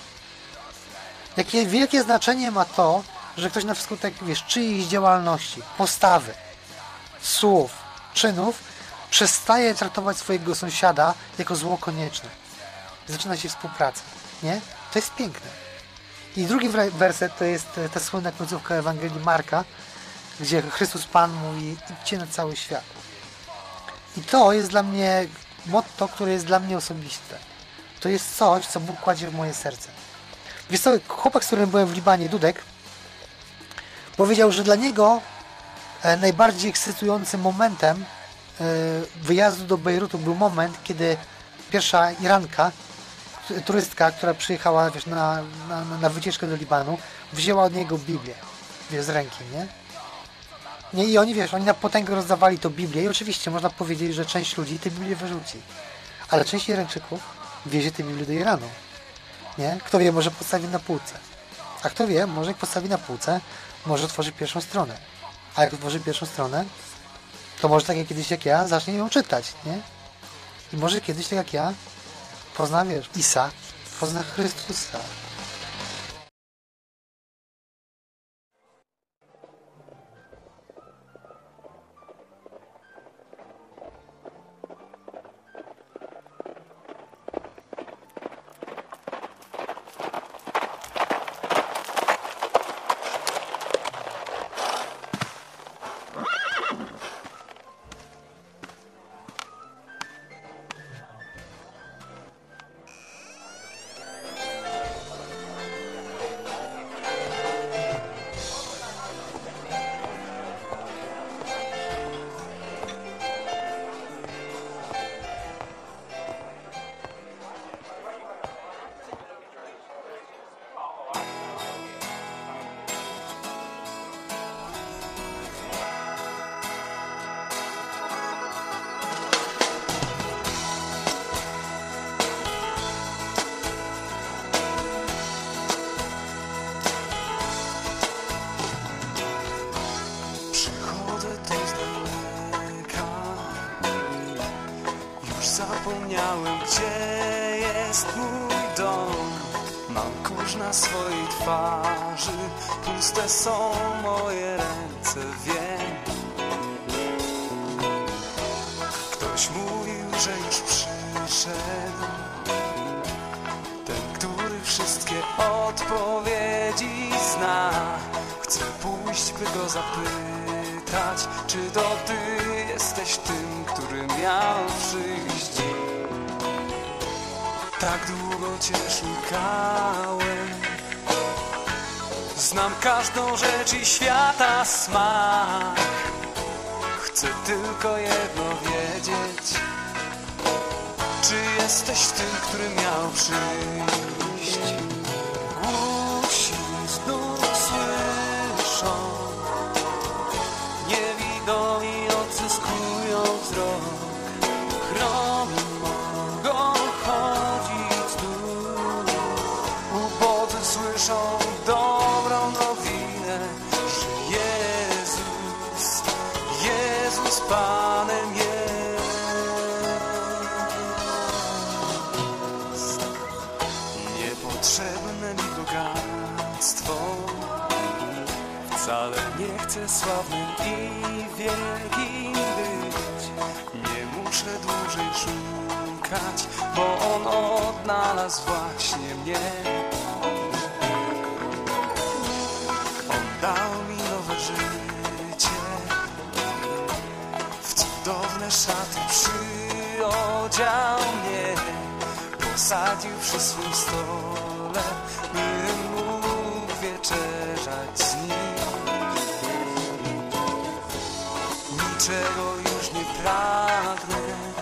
Jakie wielkie znaczenie ma to, że ktoś na wskutek, wiesz, czyjejś działalności, postawy, słów, czynów przestaje traktować swojego sąsiada jako zło konieczne. Zaczyna się współpraca, nie? To jest piękne. I drugi werset to jest ta słynna końcówka Ewangelii Marka, gdzie Chrystus Pan mówi: idźcie na cały świat. I to jest dla mnie motto, które jest dla mnie osobiste. To jest coś, co Bóg kładzie w moje serce. Wiesz co, chłopak, z którym byłem w Libanie, Dudek, powiedział, że dla niego najbardziej ekscytującym momentem wyjazdu do Bejrutu był moment, kiedy pierwsza Iranka, turystka, która przyjechała, wiesz, na wycieczkę do Libanu, wzięła od niego Biblię, wiesz, z ręki, nie? I oni, wiesz, oni na potęgę rozdawali to Biblię i oczywiście można powiedzieć, że część ludzi tę Biblię wyrzuci. Ale część Irańczyków wiezie tę Biblię do Iranu. Nie? Kto wie, może postawi na półce. A kto wie, może jak postawi na półce, może otworzy pierwszą stronę. A jak otworzy pierwszą stronę, to może tak jak kiedyś jak ja, zacznie ją czytać, nie? I może kiedyś tak jak ja pozna, wiesz, Isa, pozna Chrystusa. Zapomniałem, gdzie jest mój dom. Mam kurz na swojej twarzy, puste są moje ręce, wiem. Ktoś mówił, że już przyszedł, ten, który wszystkie odpowiedzi zna. Chcę pójść, by go zapytać, czy to ty jesteś tym, który miał przyjść. Tak długo cię szukałem, znam każdą rzecz i świata smak. Chcę tylko jedno wiedzieć, czy jesteś tym, który miał przyjść. Głusi znów słyszą, niewidomi odzyskują wzrok, chromi mogą chodzić znów, ubodzy słyszą dobrą nowinę, że Jezus Panem jest. Niepotrzebne mi bogactwo, wcale nie chcę sławnym i wielkim być. Nie muszę dłużej szukać, bo On odnalazł właśnie mnie. On dał mi nowe życie, w cudowne szaty przyodział mnie, posadził przy swym stole, bym mógł wieczerzać z Nim. Niczego już nie pragnę,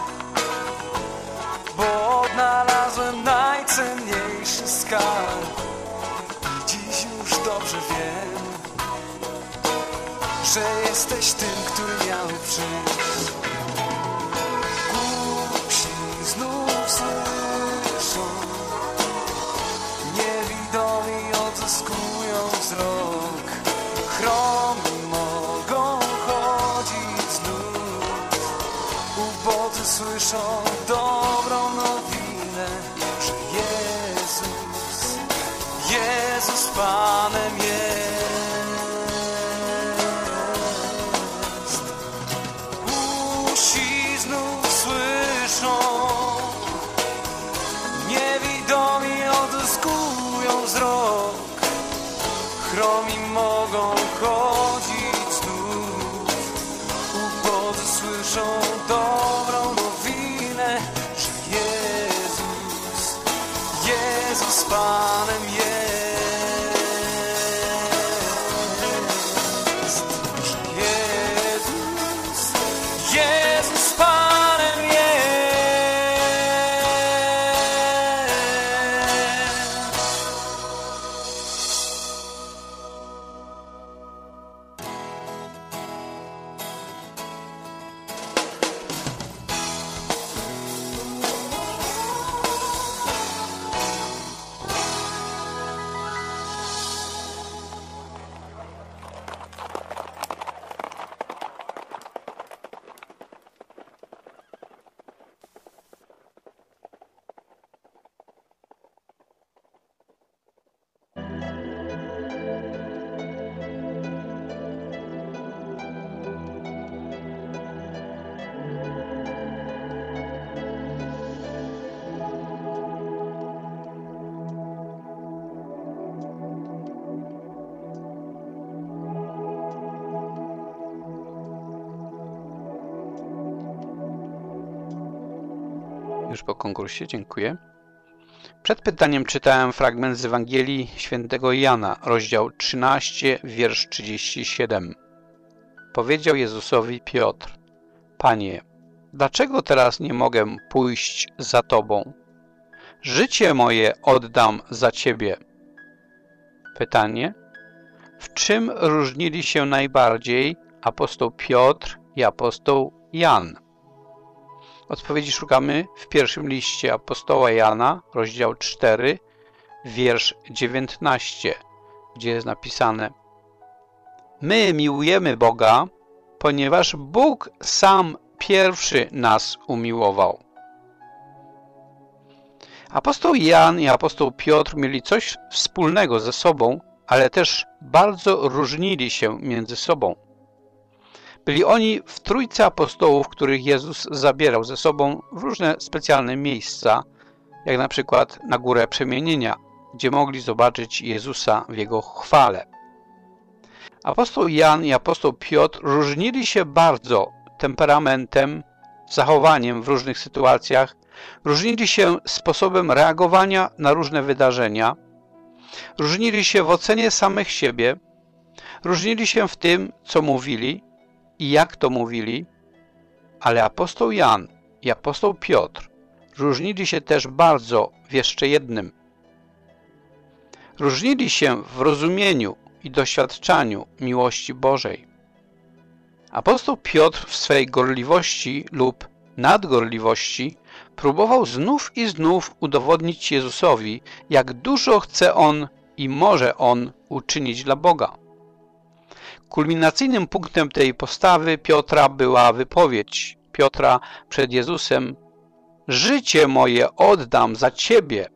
bo odnalazłem najcenniejszy skarb. I dziś już dobrze wiem, że jesteś tym, który miał przyjść. Głusi znów słyszą, niewidomi odzyskują wzrok, chromi mogą chodzić znów, ubodzy słyszą dobrą nowinę, że Jezus Panem jest. Głusi znów słyszą, niewidomi odzyskują wzrok, chromi mogą chodzić znów, ubodzy słyszą dobrą nowinę, że Jezus Panem jest. Że Jezus Panem jest. Już po konkursie, dziękuję. Przed pytaniem czytałem fragment z Ewangelii Świętego Jana, rozdział 13, wiersz 37. Powiedział Jezusowi Piotr: Panie, dlaczego teraz nie mogę pójść za Tobą? Życie moje oddam za Ciebie. Pytanie: w czym różnili się najbardziej apostoł Piotr i apostoł Jan? Odpowiedzi szukamy w pierwszym liście apostoła Jana, rozdział 4, wiersz 19, gdzie jest napisane: My miłujemy Boga, ponieważ Bóg sam pierwszy nas umiłował. Apostoł Jan i apostoł Piotr mieli coś wspólnego ze sobą, ale też bardzo różnili się między sobą. Byli oni w trójce apostołów, których Jezus zabierał ze sobą w różne specjalne miejsca, jak na przykład na Górę Przemienienia, gdzie mogli zobaczyć Jezusa w Jego chwale. Apostoł Jan i apostoł Piotr różnili się bardzo temperamentem, zachowaniem w różnych sytuacjach, różnili się sposobem reagowania na różne wydarzenia, różnili się w ocenie samych siebie, różnili się w tym, co mówili i jak to mówili, ale apostoł Jan i apostoł Piotr różnili się też bardzo w jeszcze jednym. Różnili się w rozumieniu i doświadczaniu miłości Bożej. Apostoł Piotr w swej gorliwości lub nadgorliwości próbował znów i znów udowodnić Jezusowi, jak dużo chce On i może On uczynić dla Boga. Kulminacyjnym punktem tej postawy Piotra była wypowiedź Piotra przed Jezusem: życie moje oddam za Ciebie.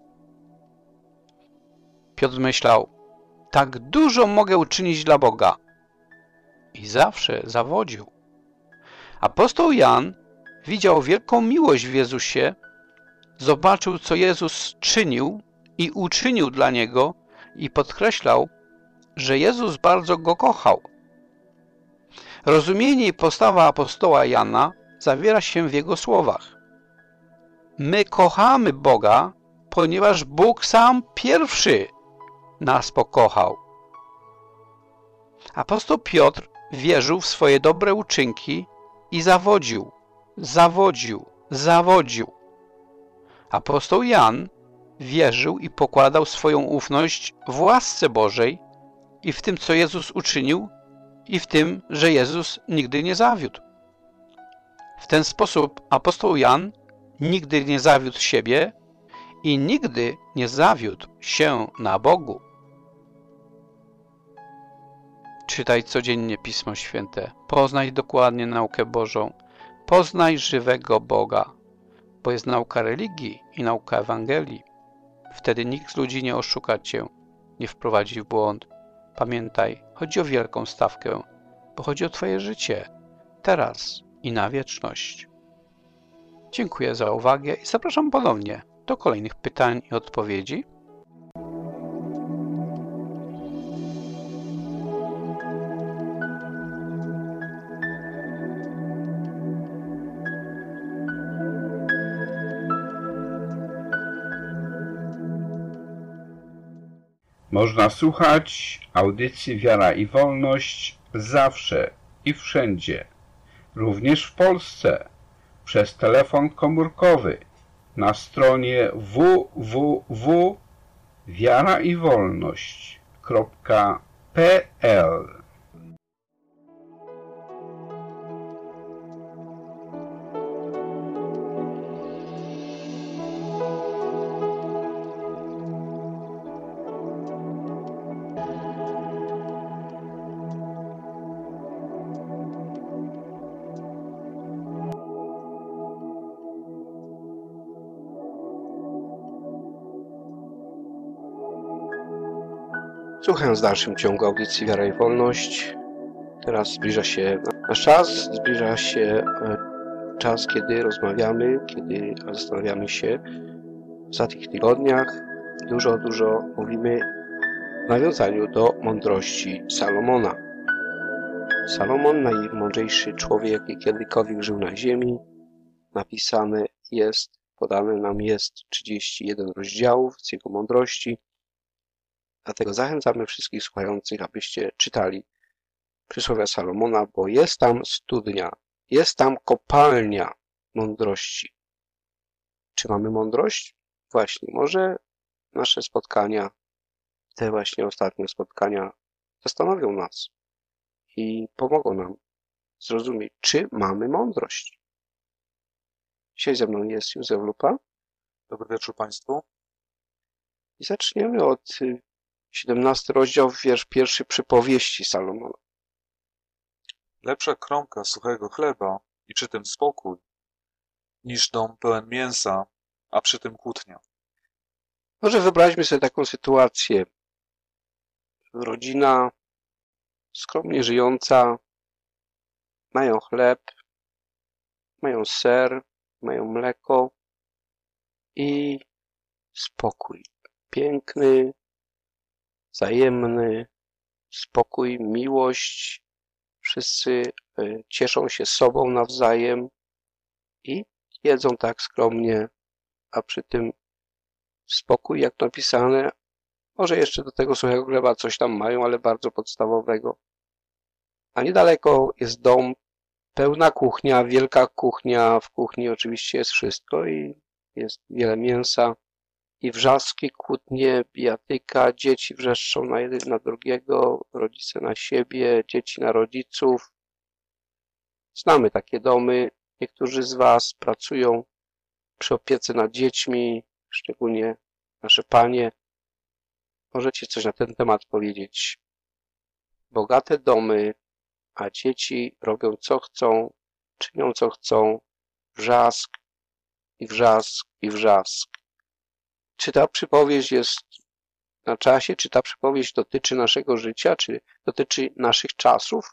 Piotr myślał: tak dużo mogę uczynić dla Boga. I zawsze zawodził. Apostoł Jan widział wielką miłość w Jezusie, zobaczył, co Jezus czynił i uczynił dla niego i podkreślał, że Jezus bardzo go kochał. Rozumienie i postawa apostoła Jana zawiera się w jego słowach. My kochamy Boga, ponieważ Bóg sam pierwszy nas pokochał. Apostoł Piotr wierzył w swoje dobre uczynki i zawodził. Apostoł Jan wierzył i pokładał swoją ufność w łasce Bożej i w tym, co Jezus uczynił, i w tym, że Jezus nigdy nie zawiódł. W ten sposób apostoł Jan nigdy nie zawiódł siebie i nigdy nie zawiódł się na Bogu. Czytaj codziennie Pismo Święte, poznaj dokładnie naukę Bożą, poznaj żywego Boga, bo jest nauka religii i nauka Ewangelii. Wtedy nikt z ludzi nie oszuka cię, nie wprowadzi w błąd. Pamiętaj, chodzi o wielką stawkę, bo chodzi o twoje życie, teraz i na wieczność. Dziękuję za uwagę i zapraszam ponownie do kolejnych pytań i odpowiedzi. Można słuchać audycji Wiara i Wolność zawsze i wszędzie, również w Polsce, przez telefon komórkowy na stronie www.wiaraiwolność.pl. Słuchając w dalszym ciągu audycji Wiara i Wolność, teraz zbliża się nasz czas, zbliża się czas, kiedy rozmawiamy, kiedy zastanawiamy się w ostatnich tygodniach. Dużo mówimy w nawiązaniu do mądrości Salomona. Salomon, najmądrzejszy człowiek, jaki kiedykolwiek żył na ziemi, napisane jest, podane nam jest 31 rozdziałów z jego mądrości. Dlatego zachęcamy wszystkich słuchających, abyście czytali przysłowia Salomona, bo jest tam studnia, jest tam kopalnia mądrości. Czy mamy mądrość? Właśnie, może nasze spotkania, te właśnie ostatnie spotkania zastanowią nas i pomogą nam zrozumieć, czy mamy mądrość. Dzisiaj ze mną jest Józef Lupa. Dobry wieczór Państwu. I zaczniemy od 17 rozdział, wiersz pierwszy przypowieści Salomona. Lepsza kromka suchego chleba i przy tym spokój, niż dom pełen mięsa, a przy tym kłótnia. Może wyobraźmy sobie taką sytuację. Rodzina skromnie żyjąca, mają chleb, mają ser, mają mleko i spokój. Piękny, wzajemny spokój, miłość. Wszyscy cieszą się sobą nawzajem i jedzą tak skromnie, a przy tym spokój, jak napisane, może jeszcze do tego suchego chleba coś tam mają, ale bardzo podstawowego. A niedaleko jest dom, pełna kuchnia, wielka kuchnia. W kuchni oczywiście jest wszystko i jest wiele mięsa i wrzaski, kłótnie, bijatyka, dzieci wrzeszczą na drugiego, rodzice na siebie, dzieci na rodziców. Znamy takie domy. Niektórzy z Was pracują przy opiece nad dziećmi, szczególnie nasze panie. Możecie coś na ten temat powiedzieć. Bogate domy, a dzieci robią co chcą, czynią co chcą, wrzask i wrzask i wrzask. Czy ta przypowieść jest na czasie? Czy ta przypowieść dotyczy naszego życia? Czy dotyczy naszych czasów?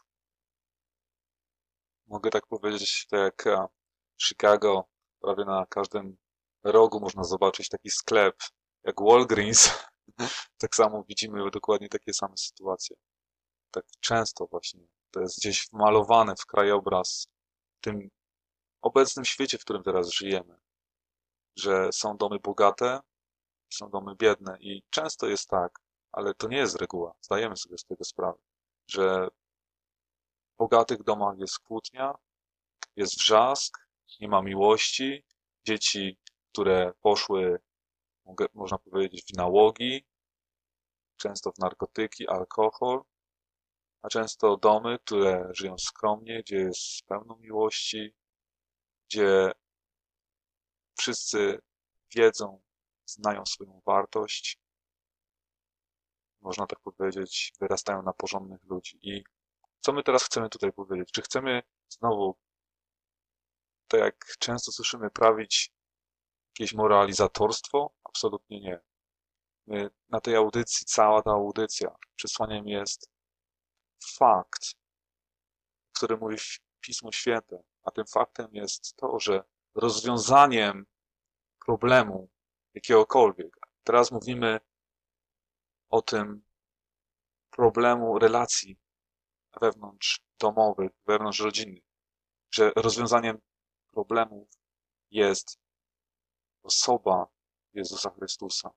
Mogę tak powiedzieć, tak jak w Chicago, prawie na każdym rogu można zobaczyć taki sklep jak Walgreens. Tak samo widzimy dokładnie takie same sytuacje. Tak często właśnie to jest gdzieś wmalowane w krajobraz w tym obecnym świecie, w którym teraz żyjemy, że są domy bogate, są domy biedne i często jest tak, ale to nie jest reguła, zdajemy sobie z tego sprawę, że w bogatych domach jest kłótnia, jest wrzask, nie ma miłości, dzieci, które poszły, można powiedzieć, w nałogi, często w narkotyki, alkohol, a często domy, które żyją skromnie, gdzie jest pełno miłości, gdzie wszyscy wiedzą, znają swoją wartość, można tak powiedzieć, wyrastają na porządnych ludzi. I co my teraz chcemy tutaj powiedzieć? Czy chcemy znowu, tak jak często słyszymy, prawić jakieś moralizatorstwo? Absolutnie nie. Na tej audycji, cała ta audycja, przesłaniem jest fakt, który mówi Pismo Święte, a tym faktem jest to, że rozwiązaniem problemu jakiegokolwiek, teraz mówimy o tym problemu relacji wewnątrz domowych, wewnątrz rodzinnych, że rozwiązaniem problemów jest osoba Jezusa Chrystusa.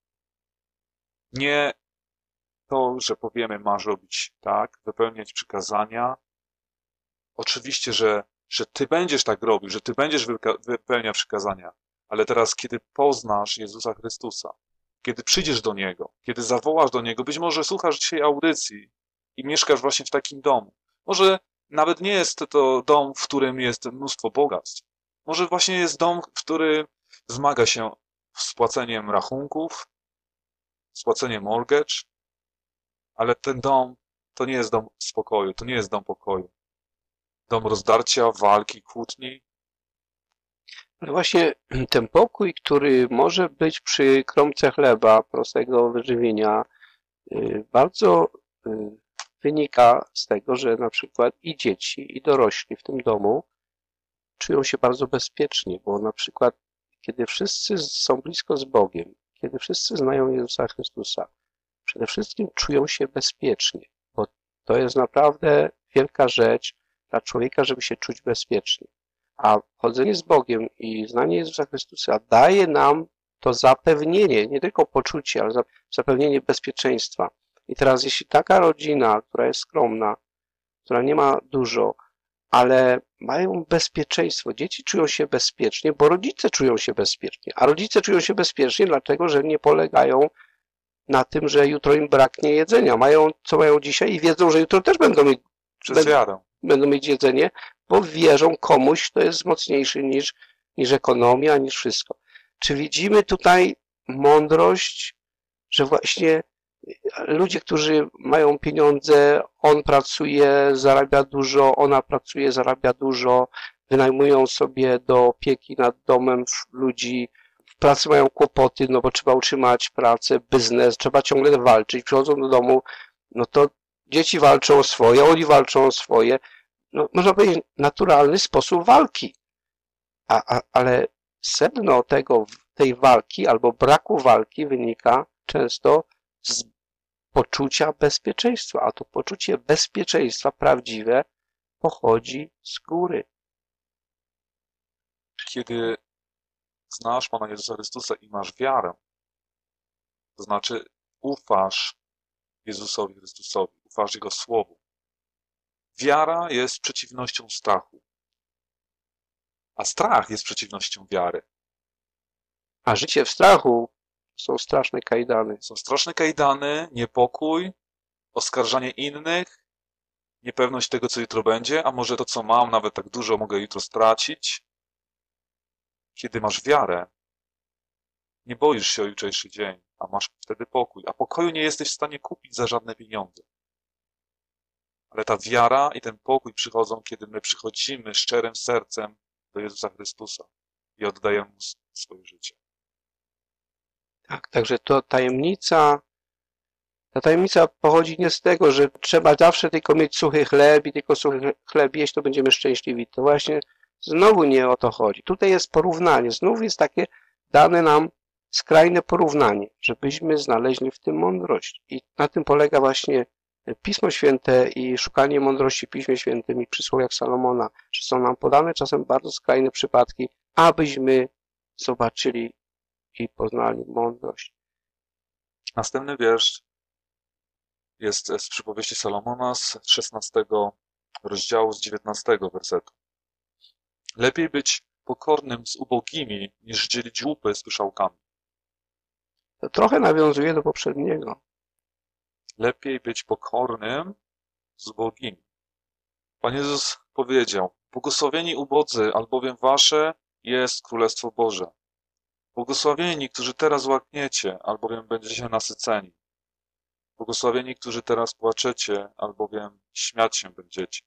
Nie to, że powiemy, masz robić tak, wypełniać przykazania. Oczywiście, że Ty będziesz tak robił, że Ty będziesz wypełniał przykazania, ale teraz, kiedy poznasz Jezusa Chrystusa, kiedy przyjdziesz do Niego, kiedy zawołasz do Niego, być może słuchasz dzisiaj audycji i mieszkasz właśnie w takim domu. Może nawet nie jest to dom, w którym jest mnóstwo bogactw. Może właśnie jest dom, który zmaga się z płaceniem rachunków, z płaceniem mortgage, ale ten dom to nie jest dom spokoju, to nie jest dom pokoju. Dom rozdarcia, walki, kłótni. Ale właśnie ten pokój, który może być przy kromce chleba, prostego wyżywienia, bardzo wynika z tego, że na przykład i dzieci, i dorośli w tym domu czują się bardzo bezpiecznie, bo na przykład kiedy wszyscy są blisko z Bogiem, kiedy wszyscy znają Jezusa Chrystusa, przede wszystkim czują się bezpiecznie, bo to jest naprawdę wielka rzecz dla człowieka, żeby się czuć bezpiecznie. A chodzenie z Bogiem i znanie Jezusa Chrystusa daje nam to zapewnienie, nie tylko poczucie, ale zapewnienie bezpieczeństwa. I teraz jeśli taka rodzina, która jest skromna, która nie ma dużo, ale mają bezpieczeństwo, dzieci czują się bezpiecznie, bo rodzice czują się bezpiecznie. A rodzice czują się bezpiecznie dlatego, że nie polegają na tym, że jutro im braknie jedzenia. Mają, co mają dzisiaj i wiedzą, że jutro też będą mieć jedzenie, bo wierzą komuś, kto jest mocniejszy niż ekonomia, niż wszystko. Czy widzimy tutaj mądrość, że właśnie ludzie, którzy mają pieniądze, on pracuje, zarabia dużo, ona pracuje, zarabia dużo, wynajmują sobie do opieki nad domem ludzi w pracy mają kłopoty, no bo trzeba utrzymać pracę, biznes, trzeba ciągle walczyć, przychodzą do domu, no to dzieci walczą o swoje, oni walczą o swoje, no można powiedzieć naturalny sposób walki, ale sedno tej walki albo braku walki wynika często z poczucia bezpieczeństwa, a to poczucie bezpieczeństwa prawdziwe pochodzi z góry. Kiedy znasz Pana Jezusa Chrystusa i masz wiarę, to znaczy ufasz Jezusowi Chrystusowi, ufasz Jego Słowu. Wiara jest przeciwnością strachu, a strach jest przeciwnością wiary. A życie w strachu są straszne kajdany. Są straszne kajdany, niepokój, oskarżanie innych, niepewność tego, co jutro będzie, a może to, co mam, nawet tak dużo mogę jutro stracić. Kiedy masz wiarę, nie boisz się o jutrzejszy dzień, a masz wtedy pokój. A pokoju nie jesteś w stanie kupić za żadne pieniądze. Ale ta wiara i ten pokój przychodzą, kiedy my przychodzimy szczerym sercem do Jezusa Chrystusa i oddajemy Mu swoje życie. Tak, także to ta tajemnica pochodzi nie z tego, że trzeba zawsze tylko mieć suchy chleb i tylko suchy chleb jeść, to będziemy szczęśliwi. To właśnie znowu nie o to chodzi. Tutaj jest porównanie. Znów jest takie dane nam skrajne porównanie, żebyśmy znaleźli w tym mądrość. I na tym polega właśnie Pismo Święte i szukanie mądrości w Piśmie Świętym i przysłowiach Salomona, że są nam podane czasem bardzo skrajne przypadki, abyśmy zobaczyli i poznali mądrość. Następny wiersz jest z przypowieści Salomona z 16 rozdziału, z 19 wersetu. Lepiej być pokornym z ubogimi, niż dzielić łupy z pyszałkami. To trochę nawiązuje do poprzedniego. Lepiej być pokornym z ubogimi. Pan Jezus powiedział, błogosławieni ubodzy, albowiem wasze jest Królestwo Boże. Błogosławieni, którzy teraz łakniecie, albowiem będziecie nasyceni. Błogosławieni, którzy teraz płaczecie, albowiem śmiać się będziecie.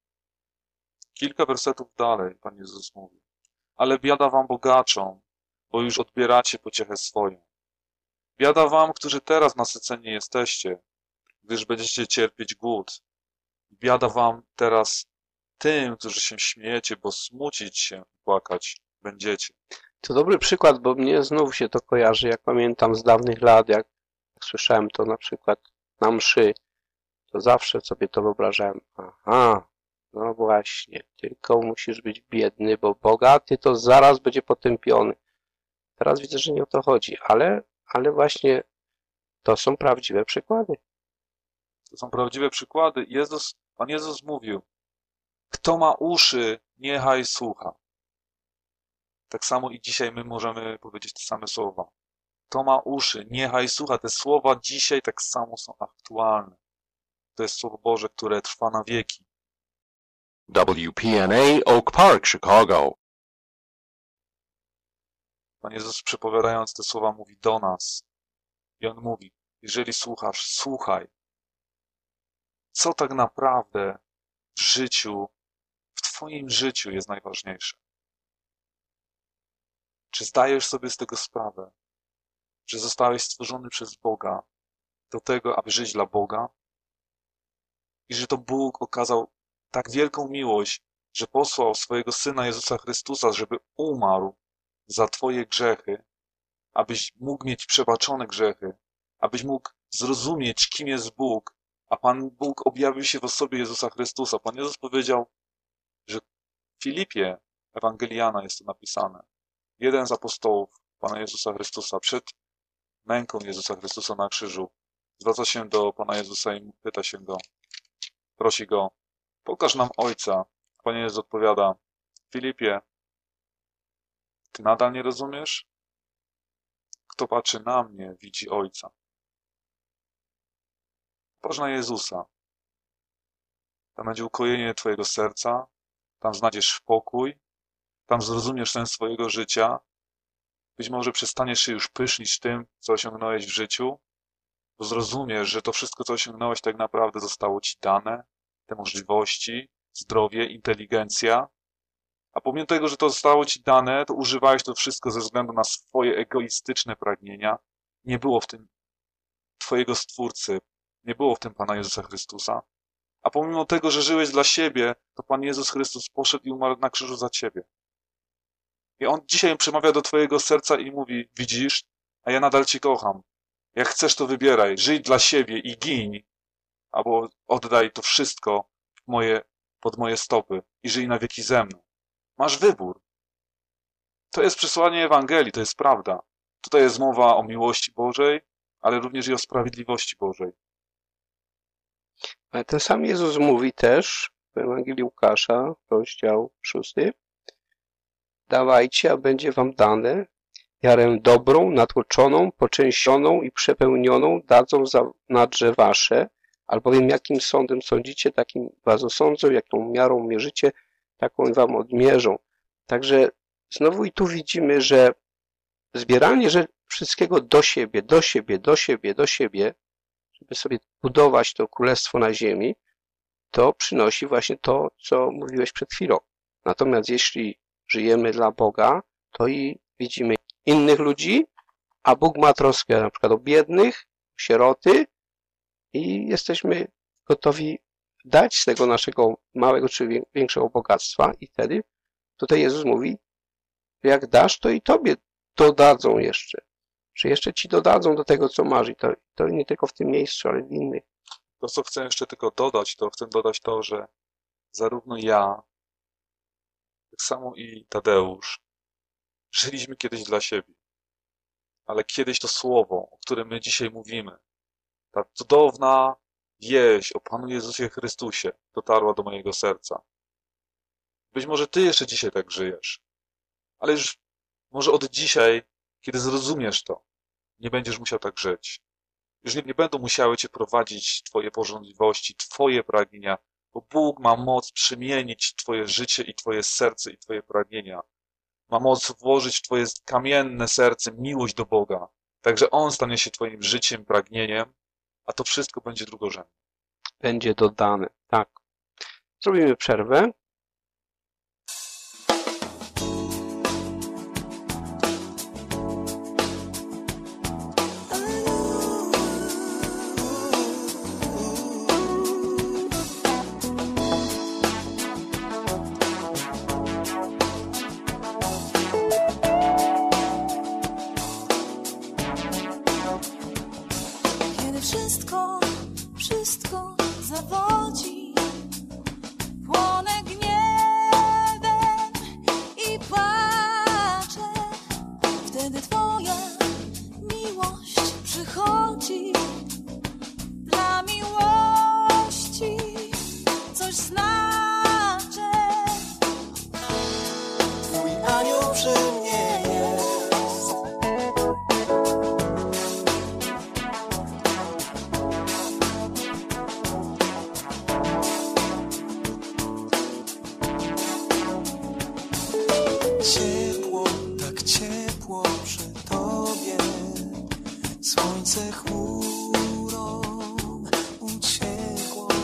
Kilka wersetów dalej Pan Jezus mówi. Ale biada wam bogaczom, bo już odbieracie pociechę swoją. Biada wam, którzy teraz nasyceni jesteście, gdyż będziecie cierpieć głód. Biada wam teraz tym, którzy się śmiejecie, bo smucić się i płakać będziecie. To dobry przykład, bo mnie znów się to kojarzy, jak pamiętam z dawnych lat, jak słyszałem to na przykład na mszy, to zawsze sobie to wyobrażałem. Aha, no właśnie, tylko musisz być biedny, bo bogaty to zaraz będzie potępiony. Teraz widzę, że nie o to chodzi, ale właśnie to są prawdziwe przykłady. To są prawdziwe przykłady. Pan Jezus mówił, kto ma uszy, niechaj słucha. Tak samo i dzisiaj my możemy powiedzieć te same słowa. Kto ma uszy, niechaj słucha. Te słowa dzisiaj tak samo są aktualne. To jest Słowo Boże, które trwa na wieki. WPNA Oak Park, Chicago. Pan Jezus, przepowiadając te słowa, mówi do nas. I On mówi, jeżeli słuchasz, słuchaj. Co tak naprawdę w życiu, w Twoim życiu jest najważniejsze? Czy zdajesz sobie z tego sprawę, że zostałeś stworzony przez Boga do tego, aby żyć dla Boga? I że to Bóg okazał tak wielką miłość, że posłał swojego Syna Jezusa Chrystusa, żeby umarł za Twoje grzechy, abyś mógł mieć przebaczone grzechy, abyś mógł zrozumieć, kim jest Bóg, a Pan Bóg objawił się w osobie Jezusa Chrystusa. Pan Jezus powiedział, że w Filipie Ewangeliana jest to napisane. Jeden z apostołów Pana Jezusa Chrystusa przed męką Jezusa Chrystusa na krzyżu zwraca się do Pana Jezusa i pyta się Go, prosi Go, pokaż nam Ojca. Pan Jezus odpowiada, Filipie, ty nadal nie rozumiesz? Kto patrzy na mnie, widzi Ojca. Patrz na Jezusa. Tam będzie ukojenie Twojego serca, tam znajdziesz pokój, tam zrozumiesz sens swojego życia. Być może przestaniesz się już pysznić tym, co osiągnąłeś w życiu, bo zrozumiesz, że to wszystko, co osiągnąłeś, tak naprawdę zostało Ci dane, te możliwości, zdrowie, inteligencja, A pomimo tego, że to zostało ci dane, to używałeś to wszystko ze względu na swoje egoistyczne pragnienia. Nie było w tym twojego Stwórcy, nie było w tym Pana Jezusa Chrystusa. A pomimo tego, że żyłeś dla siebie, to Pan Jezus Chrystus poszedł i umarł na krzyżu za ciebie. I On dzisiaj przemawia do twojego serca i mówi, widzisz, a ja nadal cię kocham. Jak chcesz, to wybieraj. Żyj dla siebie i giń, albo oddaj to wszystko pod moje stopy i żyj na wieki ze mną. Masz wybór. To jest przesłanie Ewangelii, to jest prawda. Tutaj jest mowa o miłości Bożej, ale również i o sprawiedliwości Bożej. Ale ten sam Jezus mówi też w Ewangelii Łukasza, rozdział 6. Dawajcie, a będzie wam dane, miarę dobrą, natłoczoną, poczęsioną i przepełnioną dadzą nadrze wasze, albowiem jakim sądem sądzicie, takim was osądzą, jaką miarą mierzycie, taką wam odmierzą. Także znowu i tu widzimy, że zbieranie wszystkiego do siebie, żeby sobie budować to królestwo na ziemi, to przynosi właśnie to, co mówiłeś przed chwilą. Natomiast jeśli żyjemy dla Boga, to i widzimy innych ludzi, a Bóg ma troskę na przykład o biednych, sieroty i jesteśmy gotowi dać z tego naszego małego czy większego bogactwa i wtedy tutaj Jezus mówi, jak dasz, to i tobie dodadzą jeszcze. Że jeszcze ci dodadzą do tego, co masz. I to nie tylko w tym miejscu, ale w innych. To, co chcę jeszcze tylko dodać, to chcę dodać to, że zarówno ja, tak samo i Tadeusz, żyliśmy kiedyś dla siebie. Ale kiedyś to słowo, o którym my dzisiaj mówimy, ta cudowna wieść o Panu Jezusie Chrystusie dotarła do mojego serca. Być może ty jeszcze dzisiaj tak żyjesz, ale już może od dzisiaj, kiedy zrozumiesz to, nie będziesz musiał tak żyć. Już nie będą musiały cię prowadzić twoje pożądliwości, twoje pragnienia, bo Bóg ma moc przemienić twoje życie i twoje serce i twoje pragnienia. Ma moc włożyć w twoje kamienne serce miłość do Boga. Także On stanie się twoim życiem, pragnieniem, a to wszystko będzie drugorzędne. Będzie dodane, tak. Zrobimy przerwę. Kiedy wszystko zawodzi, płonę gniewem i płaczę, wtedy Twoja miłość przychodzi. Dla miłości coś znaczę. Twój anioł przy mnie jest. Ciepło, tak ciepło przy Tobie. Słońce chmurą uciekło.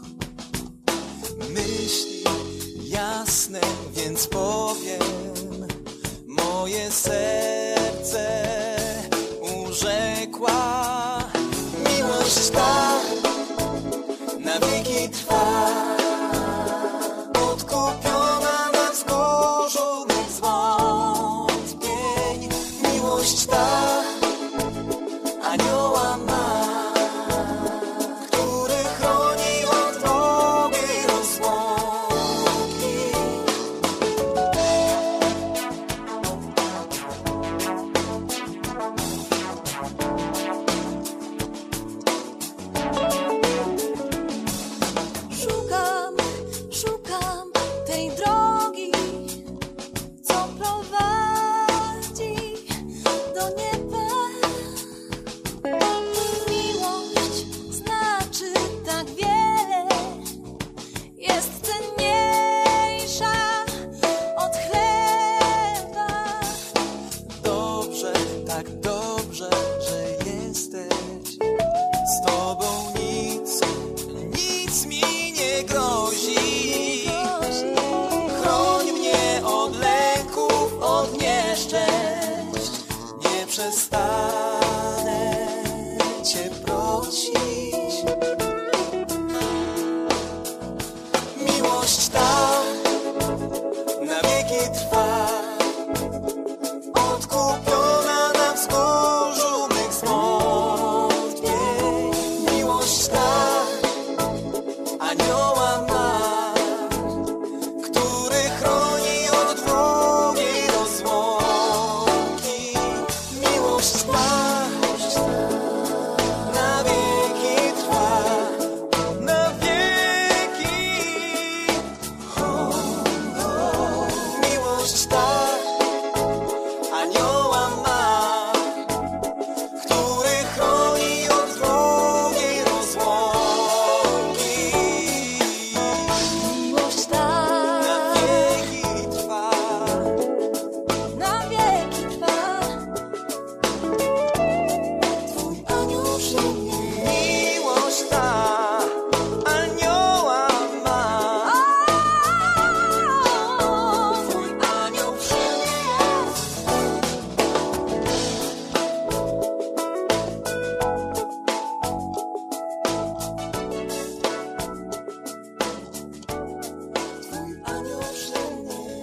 Myśli jasne, więc powiem. Moje serce urzekła. Miłość ta na wieki trwa. Odkupiona na wzgórzu mych zwątpień. Miłość ta anioła ma, który chroni od wrogiej rozłąki. przestanę Cię prosić. Miłość ta na wieki trwa, odkupiona na wzgórzu mych zwątpień. Miłość ta anioła ma, który chroni od długiej rozłąki. Miłość ta na wieki trwa, na wieki. Miłość ta anioła ma, który chroni od długiej rozłąki. Miłość ta Na wieki trwa, na wieki trwa. Twój anioł przy mnie. miłość ta anioła ma. Twój anioł przy mnie jest. Twój anioł przy mnie.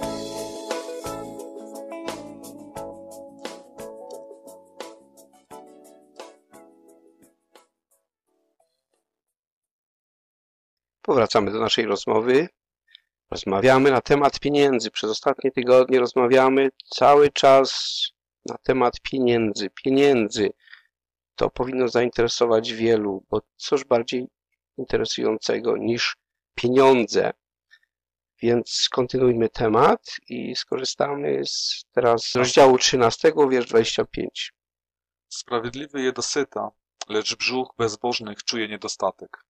Powracamy do naszej rozmowy. Rozmawiamy na temat pieniędzy. Przez ostatnie tygodnie rozmawiamy cały czas na temat pieniędzy. Pieniędzy. To powinno zainteresować wielu, bo cóż bardziej interesującego niż pieniądze. Więc kontynuujmy temat i skorzystamy teraz z rozdziału 13, wiersz 25. Sprawiedliwy je dosyta, lecz brzuch bezbożnych czuje niedostatek.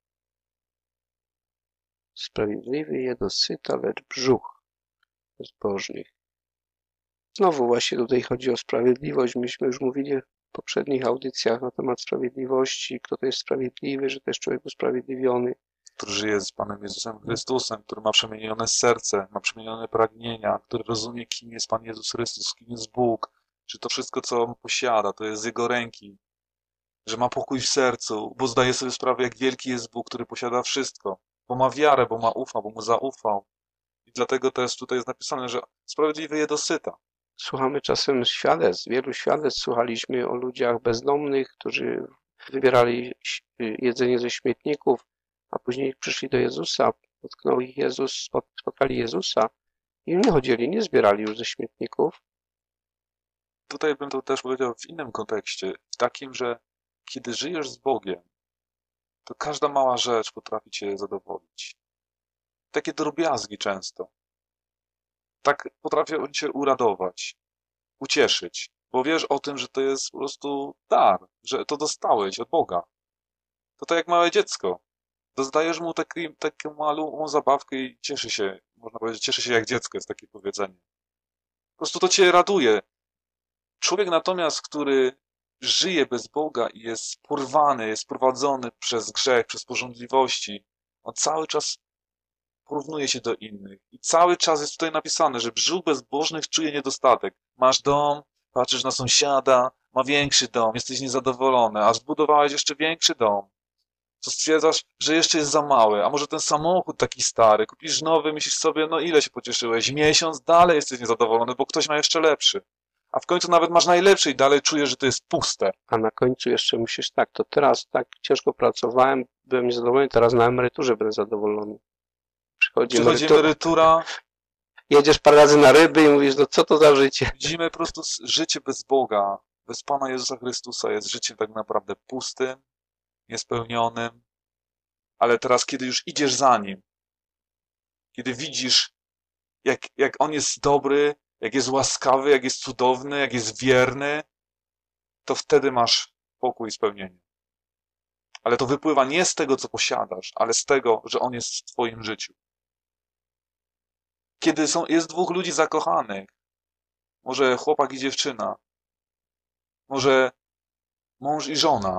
Sprawiedliwy je dosyta, lecz brzuch bezbożnych. Znowu właśnie tutaj chodzi o sprawiedliwość. Myśmy już mówili w poprzednich audycjach na temat sprawiedliwości, kto to jest sprawiedliwy, że to jest człowiek usprawiedliwiony. Który żyje z Panem Jezusem Chrystusem, który ma przemienione serce, ma przemienione pragnienia, który rozumie, kim jest Pan Jezus Chrystus, kim jest Bóg, że to wszystko, co on posiada, to jest z Jego ręki, że ma pokój w sercu, bo zdaje sobie sprawę, jak wielki jest Bóg, który posiada wszystko, bo ma wiarę, bo ma ufa, bo mu zaufał. I dlatego też tutaj jest napisane, że sprawiedliwy je dosyta. Słuchamy czasem świadectw, wielu świadectw słuchaliśmy o ludziach bezdomnych, którzy wybierali jedzenie ze śmietników, a później przyszli do Jezusa, dotknął ich Jezus, spotkali Jezusa i nie chodzili, nie zbierali już ze śmietników. Tutaj bym to też powiedział w innym kontekście, w takim, że kiedy żyjesz z Bogiem, to każda mała rzecz potrafi cię zadowolić. Takie drobiazgi często. Tak potrafią cię uradować, ucieszyć, bo wiesz o tym, że to jest po prostu dar, że to dostałeś od Boga. To tak jak małe dziecko. Dozdajesz mu taką małą zabawkę i cieszy się, można powiedzieć, cieszy się jak dziecko, jest takie powiedzenie. Po prostu to cię raduje. Człowiek natomiast, który żyje bez Boga i jest porwany, jest prowadzony przez grzech, przez pożądliwości, on cały czas porównuje się do innych. I cały czas jest tutaj napisane, że brzuch bezbożnych czuje niedostatek. Masz dom, patrzysz na sąsiada, ma większy dom, jesteś niezadowolony, a zbudowałeś jeszcze większy dom. To stwierdzasz, że jeszcze jest za mały, a może ten samochód taki stary, kupisz nowy, myślisz sobie, no ile się pocieszyłeś, miesiąc, dalej jesteś niezadowolony, bo ktoś ma jeszcze lepszy. A w końcu nawet masz najlepszy i dalej czujesz, że to jest puste. A na końcu jeszcze myślisz tak, to teraz tak ciężko pracowałem, byłem niezadowolony, teraz na emeryturze będę zadowolony. Przychodzi emerytura. Jedziesz parę razy na ryby i mówisz, no co to za życie? Widzimy po prostu życie bez Boga, bez Pana Jezusa Chrystusa jest życiem tak naprawdę pustym, niespełnionym. Ale teraz, kiedy już idziesz za Nim, kiedy widzisz, jak On jest dobry, jak jest łaskawy, jak jest cudowny, jak jest wierny, to wtedy masz pokój i spełnienie. Ale to wypływa nie z tego, co posiadasz, ale z tego, że On jest w twoim życiu. Kiedy jest dwóch ludzi zakochanych, może chłopak i dziewczyna, może mąż i żona,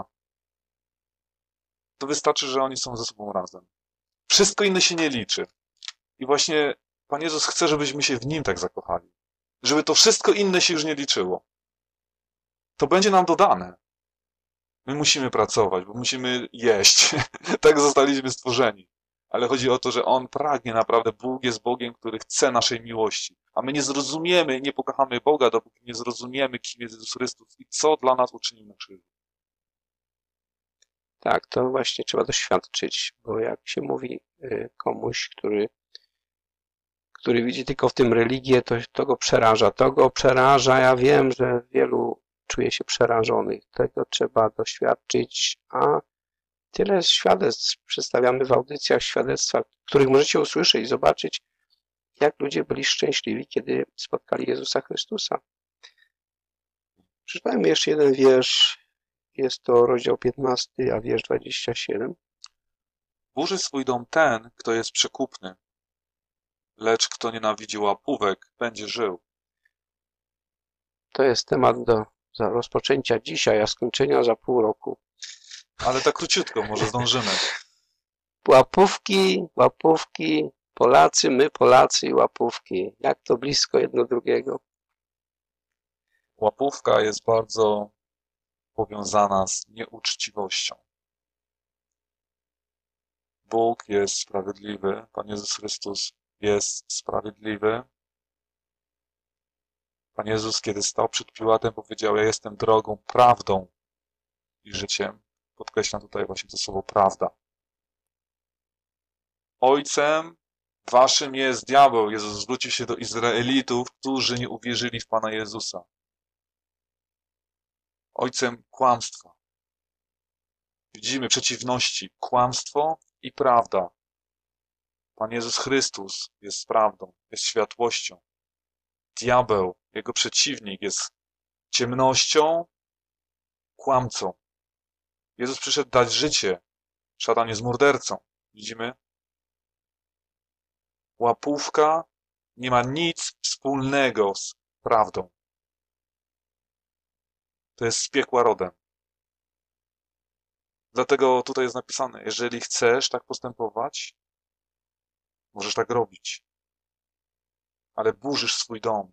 to wystarczy, że oni są ze sobą razem. Wszystko inne się nie liczy. I właśnie Pan Jezus chce, żebyśmy się w Nim tak zakochali. Żeby to wszystko inne się już nie liczyło. to będzie nam dodane. My musimy pracować, bo musimy jeść. Tak zostaliśmy stworzeni. Ale chodzi o to, że On pragnie naprawdę, Bóg jest Bogiem, który chce naszej miłości. A my nie zrozumiemy, nie pokochamy Boga, dopóki nie zrozumiemy, kim jest Jezus Chrystus i co dla nas uczynił na krzyżu. Tak, to właśnie trzeba doświadczyć, bo jak się mówi komuś, który widzi tylko w tym religię, to go przeraża. To go przeraża. Ja wiem, że wielu czuje się przerażonych. Tego trzeba doświadczyć, a tyle świadectw przedstawiamy w audycjach, świadectwa, których możecie usłyszeć i zobaczyć, jak ludzie byli szczęśliwi, kiedy spotkali Jezusa Chrystusa. Przeczytajmy jeszcze jeden wiersz. Jest to rozdział 15, a wiersz 27. Burzy swój dom ten, kto jest przekupny, lecz kto nienawidzi łapówek, będzie żył. To jest temat do rozpoczęcia dzisiaj, a skończenia za pół roku. Ale tak króciutko, może zdążymy. Łapówki, Polacy, my Polacy i łapówki. Jak to blisko jedno drugiego. Łapówka jest bardzo powiązana z nieuczciwością. Bóg jest sprawiedliwy, Pan Jezus Chrystus jest sprawiedliwy. Pan Jezus, kiedy stał przed Piłatem, powiedział: ja jestem drogą, prawdą i życiem. Podkreślam tutaj właśnie to słowo prawda. Ojcem waszym jest diabeł. Jezus zwrócił się do Izraelitów, którzy nie uwierzyli w Pana Jezusa. Ojcem kłamstwa. Widzimy przeciwności: kłamstwo i prawda. Pan Jezus Chrystus jest prawdą, jest światłością. Diabeł, jego przeciwnik, jest ciemnością, kłamcą. Jezus przyszedł dać życie. Szatan jest mordercą. Widzimy? Łapówka nie ma nic wspólnego z prawdą. To jest z piekła rodem. Dlatego tutaj jest napisane: jeżeli chcesz tak postępować, możesz tak robić. Ale burzysz swój dom.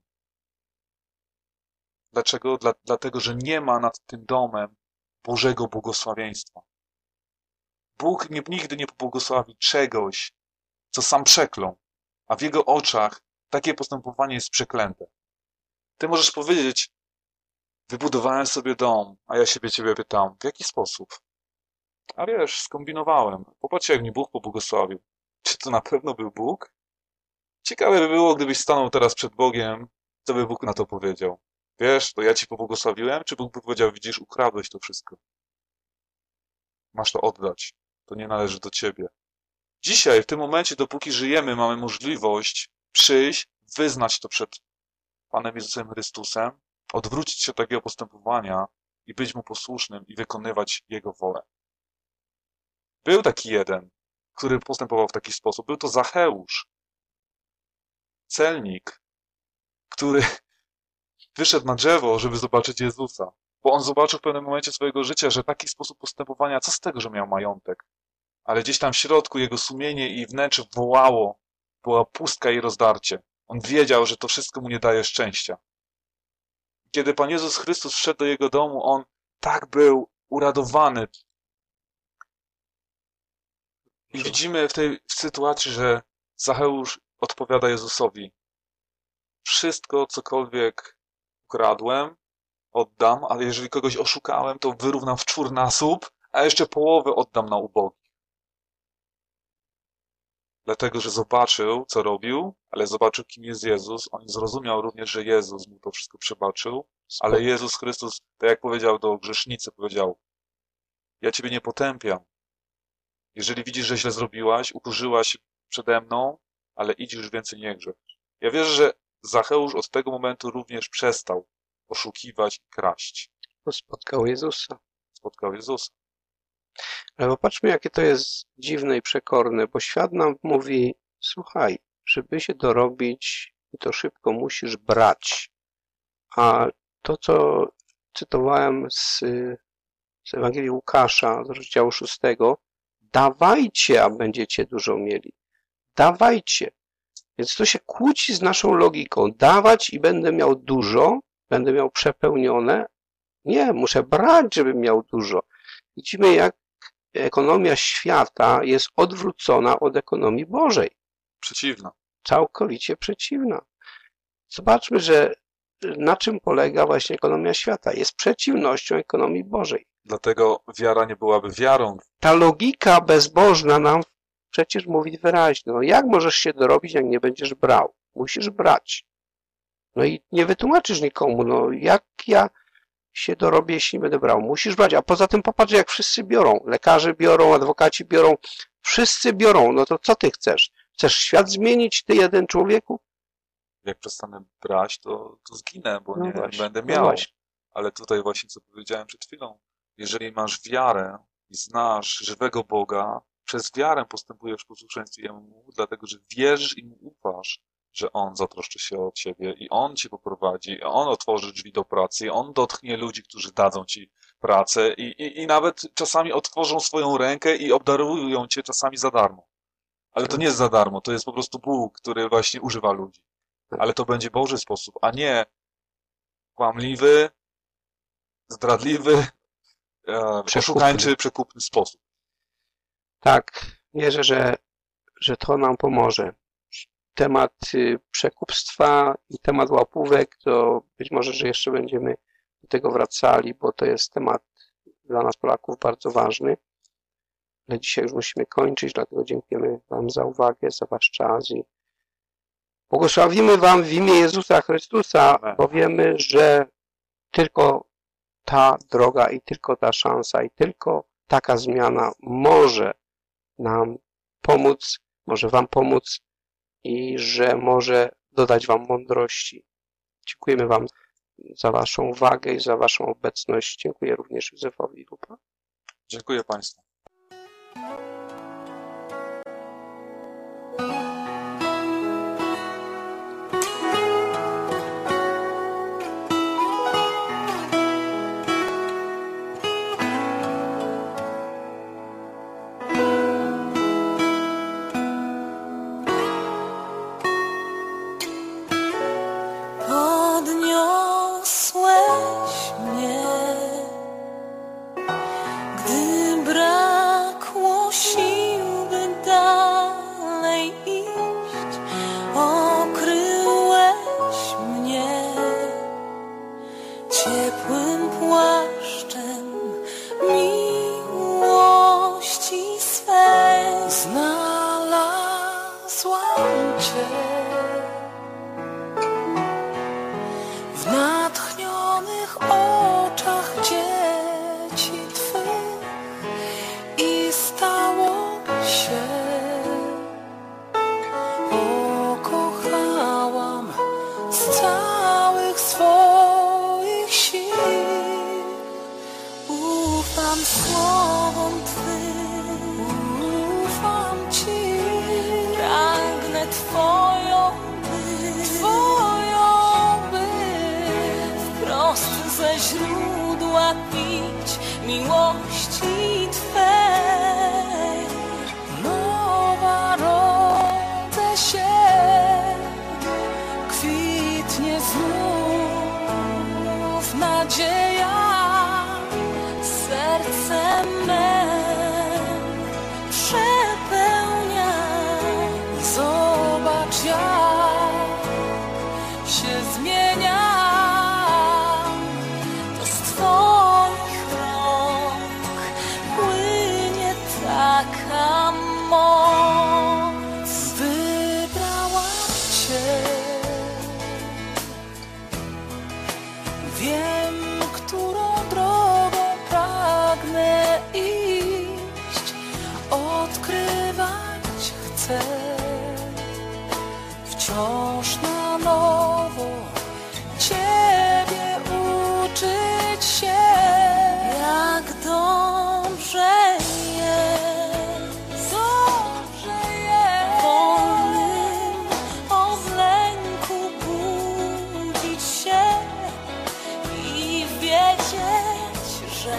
Dlaczego? Dlatego, że nie ma nad tym domem Bożego błogosławieństwa. Bóg nigdy nie pobłogosławi czegoś, co sam przeklął, a w Jego oczach takie postępowanie jest przeklęte. Ty możesz powiedzieć: wybudowałem sobie dom, a ja ciebie pytam, w jaki sposób? A wiesz, skombinowałem. Popatrzcie, jak mi Bóg pobłogosławił. Czy to na pewno był Bóg? Ciekawe by było, gdybyś stanął teraz przed Bogiem, co by Bóg na to powiedział. Wiesz, to ja ci pobłogosławiłem, czy Bóg by powiedział: widzisz, ukradłeś to wszystko. Masz to oddać. To nie należy do ciebie. Dzisiaj, w tym momencie, dopóki żyjemy, mamy możliwość przyjść, wyznać to przed Panem Jezusem Chrystusem, odwrócić się od takiego postępowania i być Mu posłusznym i wykonywać Jego wolę. Był taki jeden, który postępował w taki sposób. Był to Zacheusz, celnik, który wyszedł na drzewo, żeby zobaczyć Jezusa. Bo on zobaczył w pewnym momencie swojego życia, że taki sposób postępowania, co z tego, że miał majątek? Ale gdzieś tam w środku jego sumienie i wnętrze wołało, była pustka i rozdarcie. On wiedział, że to wszystko mu nie daje szczęścia. Kiedy Pan Jezus Chrystus wszedł do jego domu, on tak był uradowany. I widzimy w tej sytuacji, że Zacheusz odpowiada Jezusowi: wszystko, cokolwiek ukradłem, oddam, ale jeżeli kogoś oszukałem, to wyrównam w czwórnasób, a jeszcze połowę oddam na ubogich. Dlatego, że zobaczył, co robił, ale zobaczył, kim jest Jezus. On zrozumiał również, że Jezus mu to wszystko przebaczył, ale Jezus Chrystus, tak jak powiedział do grzesznicy, powiedział: ja ciebie nie potępiam. Jeżeli widzisz, że źle zrobiłaś, ukorzyłaś przede mną, ale idź już więcej nie grzech. Ja wierzę, że Zacheusz od tego momentu również przestał oszukiwać i kraść. Bo spotkał Jezusa. Spotkał Jezusa. Ale popatrzmy, jakie to jest dziwne i przekorne, bo świat nam mówi: słuchaj, żeby się dorobić, to szybko musisz brać. A to, co cytowałem z Ewangelii Łukasza, z rozdziału 6, dawajcie, a będziecie dużo mieli. Dawajcie. Więc to się kłóci z naszą logiką. Dawać i będę miał dużo, będę miał przepełnione, Nie, muszę brać, żebym miał dużo. Widzimy, jak ekonomia świata jest odwrócona od ekonomii Bożej. Przeciwna. Całkowicie przeciwna. Zobaczmy, że na czym polega właśnie ekonomia świata. Jest przeciwnością ekonomii Bożej. Dlatego wiara nie byłaby wiarą. Ta logika bezbożna nam przecież mówi wyraźnie, no jak możesz się dorobić, jak nie będziesz brał? Musisz brać. No i nie wytłumaczysz nikomu, no jak ja się dorobię, jeśli nie będę brał? Musisz brać, a poza tym popatrz, jak wszyscy biorą. Lekarze biorą, adwokaci biorą, wszyscy biorą. No to co ty chcesz? Chcesz świat zmienić, ty jeden człowieku? Jak przestanę brać, to zginę, bo No nie właśnie, będę no miał. właśnie. Ale tutaj właśnie, co powiedziałem przed chwilą, jeżeli masz wiarę i znasz żywego Boga, przez wiarę postępujesz w posłuszeństwie Jemu, dlatego że wierzysz i Mu ufasz, że On zatroszczy się o ciebie i On ci poprowadzi, On otworzy drzwi do pracy, On dotknie ludzi, którzy dadzą ci pracę i nawet czasami otworzą swoją rękę i obdarują cię czasami za darmo. Ale to nie jest za darmo, to jest po prostu Bóg, który właśnie używa ludzi. Ale to będzie Boży sposób, a nie kłamliwy, zdradliwy, oszukańczy, przekupny sposób. Tak, wierzę, że to nam pomoże. Temat przekupstwa i temat łapówek, to być może, że jeszcze będziemy do tego wracali, bo to jest temat dla nas Polaków bardzo ważny. Ale dzisiaj już musimy kończyć, dlatego dziękujemy Wam za uwagę, za Wasz czas i błogosławimy Wam w imię Jezusa Chrystusa, bo wiemy, że tylko ta droga i tylko ta szansa i tylko taka zmiana może nam pomóc, może Wam pomóc i że może dodać Wam mądrości. Dziękujemy Wam za Waszą uwagę i za Waszą obecność. Dziękuję również Józefowi Lupa. Dziękuję Państwu. Podniosłeś mnie, gdy brakło sił, by dalej iść. Okryłeś mnie ciepłym płaszczem miłości swej. Znalazłam Cię w natchnionych oczach dzieci Twych i stało się. Pokochałam z całych swoich sił. Ufam słowom Twym, ufam Ci. Pragnę Twoją wprost ze źródła pić miłości Twej. Nowa rodzę się, kwitnie znów nadzieja, serce me przepełnia. Zobacz, jak się zmienia. To z Twoich rąk płynie taka moc. Wybrałam Cię, wiem, którą drogą pragnę iść. Odkrywać chcę wciąż na nowo, Ciebie uczyć się. Jak dobrze jest, wolnym od lęku budzić się i wiedzieć, że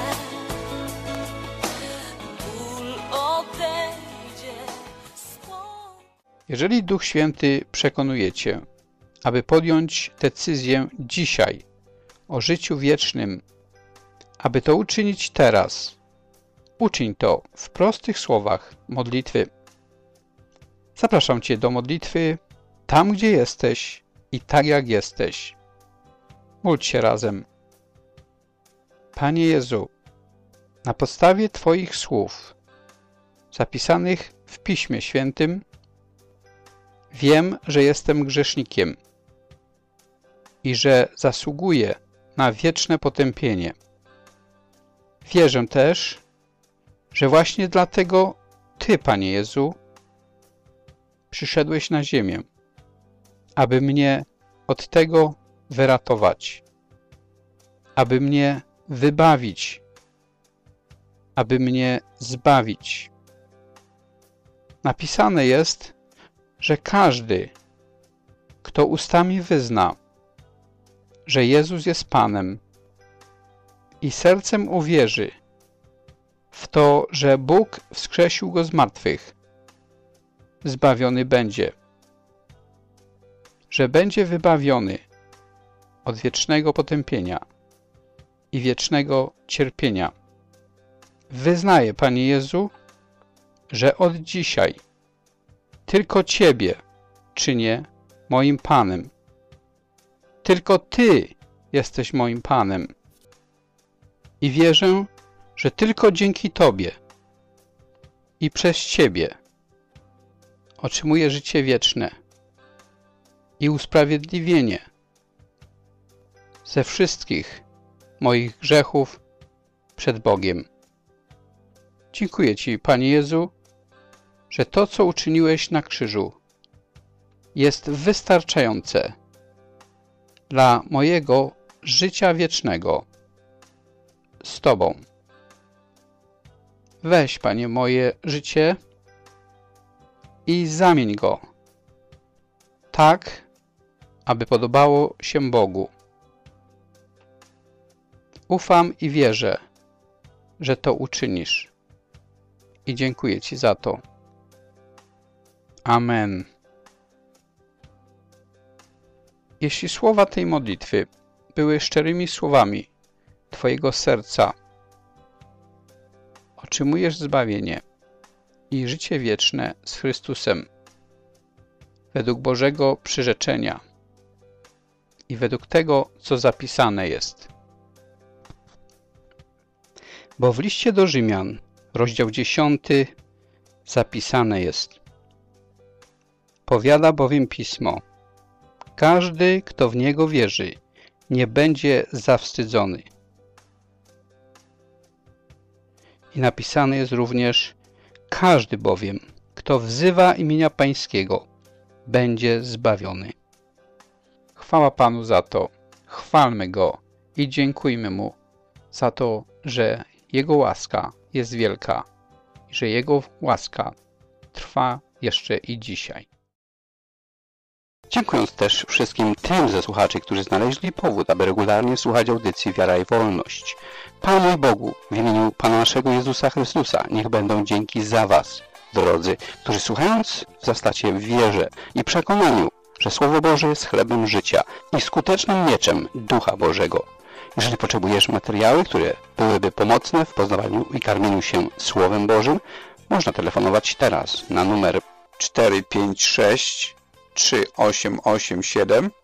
ból odejdzie stąd. Jeżeli Duch Święty przekonuje Cię, aby podjąć decyzję dzisiaj o życiu wiecznym Aby to uczynić teraz, uczyń to w prostych słowach modlitwy. Zapraszam Cię do modlitwy tam, gdzie jesteś i tak jak jesteś. Módl się razem. Panie Jezu, na podstawie Twoich słów zapisanych w Piśmie Świętym wiem, że jestem grzesznikiem i że zasługuję na wieczne potępienie. Wierzę też, że właśnie dlatego Ty, Panie Jezu, przyszedłeś na ziemię, aby mnie od tego wyratować, aby mnie wybawić, aby mnie zbawić. Napisane jest, że każdy, kto ustami wyzna, że Jezus jest Panem i sercem uwierzy w to, że Bóg wskrzesił Go z martwych, zbawiony będzie, że będzie wybawiony od wiecznego potępienia i wiecznego cierpienia. Wyznaję, Panie Jezu, że od dzisiaj tylko Ciebie czynię moim Panem. Tylko Ty jesteś moim Panem. I wierzę, że tylko dzięki Tobie i przez Ciebie otrzymuję życie wieczne i usprawiedliwienie ze wszystkich moich grzechów przed Bogiem. Dziękuję Ci, Panie Jezu, że to, co uczyniłeś na krzyżu, jest wystarczające dla mojego życia wiecznego z Tobą. Weź, Panie, moje życie i zamień go tak, aby podobało się Bogu. Ufam i wierzę, że to uczynisz. I dziękuję Ci za to. Amen. Jeśli słowa tej modlitwy były szczerymi słowami Twojego serca, otrzymujesz zbawienie i życie wieczne z Chrystusem według Bożego przyrzeczenia i według tego, co zapisane jest. Bo w liście do Rzymian, rozdział 10, zapisane jest: powiada bowiem Pismo, każdy, kto w Niego wierzy, nie będzie zawstydzony. I napisane jest również: każdy bowiem, kto wzywa imienia Pańskiego, będzie zbawiony. Chwała Panu za to, chwalmy Go i dziękujmy Mu za to, że Jego łaska jest wielka i że Jego łaska trwa jeszcze i dzisiaj. Dziękując też wszystkim tym ze słuchaczy, którzy znaleźli powód, aby regularnie słuchać audycji Wiara i Wolność. Panu Bogu, w imieniu Pana naszego Jezusa Chrystusa, niech będą dzięki za Was, drodzy, którzy słuchając wzrastacie w wierze i przekonaniu, że Słowo Boże jest chlebem życia i skutecznym mieczem Ducha Bożego. Jeżeli potrzebujesz materiały, które byłyby pomocne w poznawaniu i karmieniu się Słowem Bożym, można telefonować teraz na numer 456 3887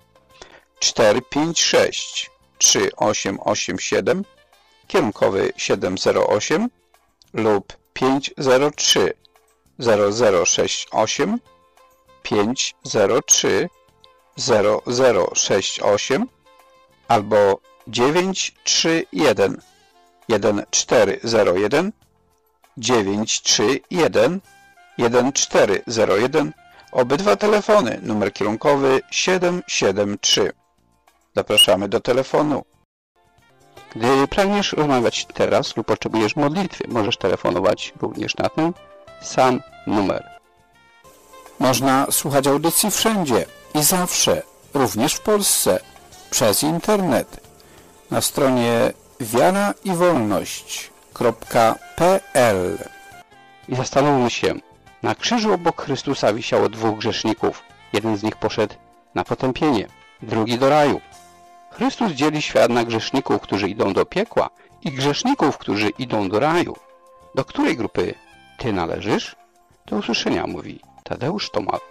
456 3887 kierunkowy 708 lub 503 0068 503 0068 albo 931 1401 931 1401. Obydwa telefony, numer kierunkowy 773. Zapraszamy do telefonu. Gdy pragniesz rozmawiać teraz lub potrzebujesz modlitwy, możesz telefonować również na ten sam numer. Można słuchać audycji wszędzie i zawsze, również w Polsce, przez internet. Na stronie wiaraiwolność.pl. I zastanówmy się, na krzyżu obok Chrystusa wisiało dwóch grzeszników. Jeden z nich poszedł na potępienie, drugi do raju. Chrystus dzieli świat na grzeszników, którzy idą do piekła, i grzeszników, którzy idą do raju. Do której grupy ty należysz? Do usłyszenia, mówi Tadeusz Tomal.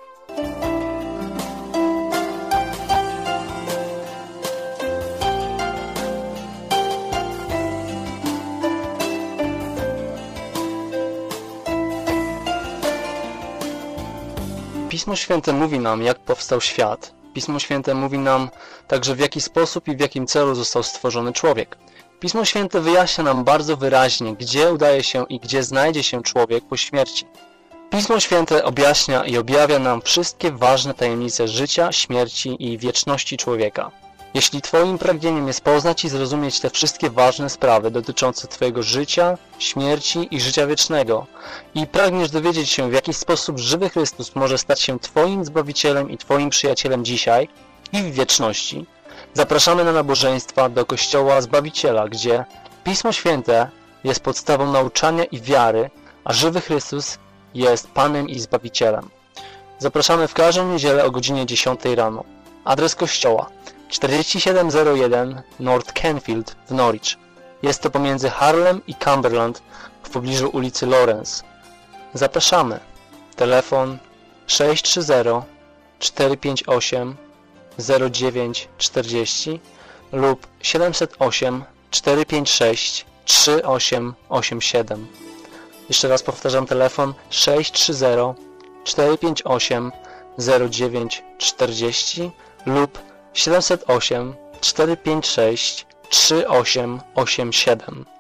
Pismo Święte mówi nam, jak powstał świat. Pismo Święte mówi nam także, w jaki sposób i w jakim celu został stworzony człowiek. Pismo Święte wyjaśnia nam bardzo wyraźnie, gdzie udaje się i gdzie znajdzie się człowiek po śmierci. Pismo Święte objaśnia i objawia nam wszystkie ważne tajemnice życia, śmierci i wieczności człowieka. Jeśli Twoim pragnieniem jest poznać i zrozumieć te wszystkie ważne sprawy dotyczące Twojego życia, śmierci i życia wiecznego i pragniesz dowiedzieć się, w jaki sposób żywy Chrystus może stać się Twoim Zbawicielem i Twoim przyjacielem dzisiaj i w wieczności, zapraszamy na nabożeństwa do Kościoła Zbawiciela, gdzie Pismo Święte jest podstawą nauczania i wiary, a żywy Chrystus jest Panem i Zbawicielem. Zapraszamy w każdą niedzielę o godzinie 10 rano. Adres kościoła 4701 North Canfield w Norwich. Jest to pomiędzy Harlem i Cumberland w pobliżu ulicy Lawrence. Zapraszamy. Telefon 630 458 0940 lub 708 456 3887. Jeszcze raz powtarzam, telefon 630 458 0940 lub 708 456 3887.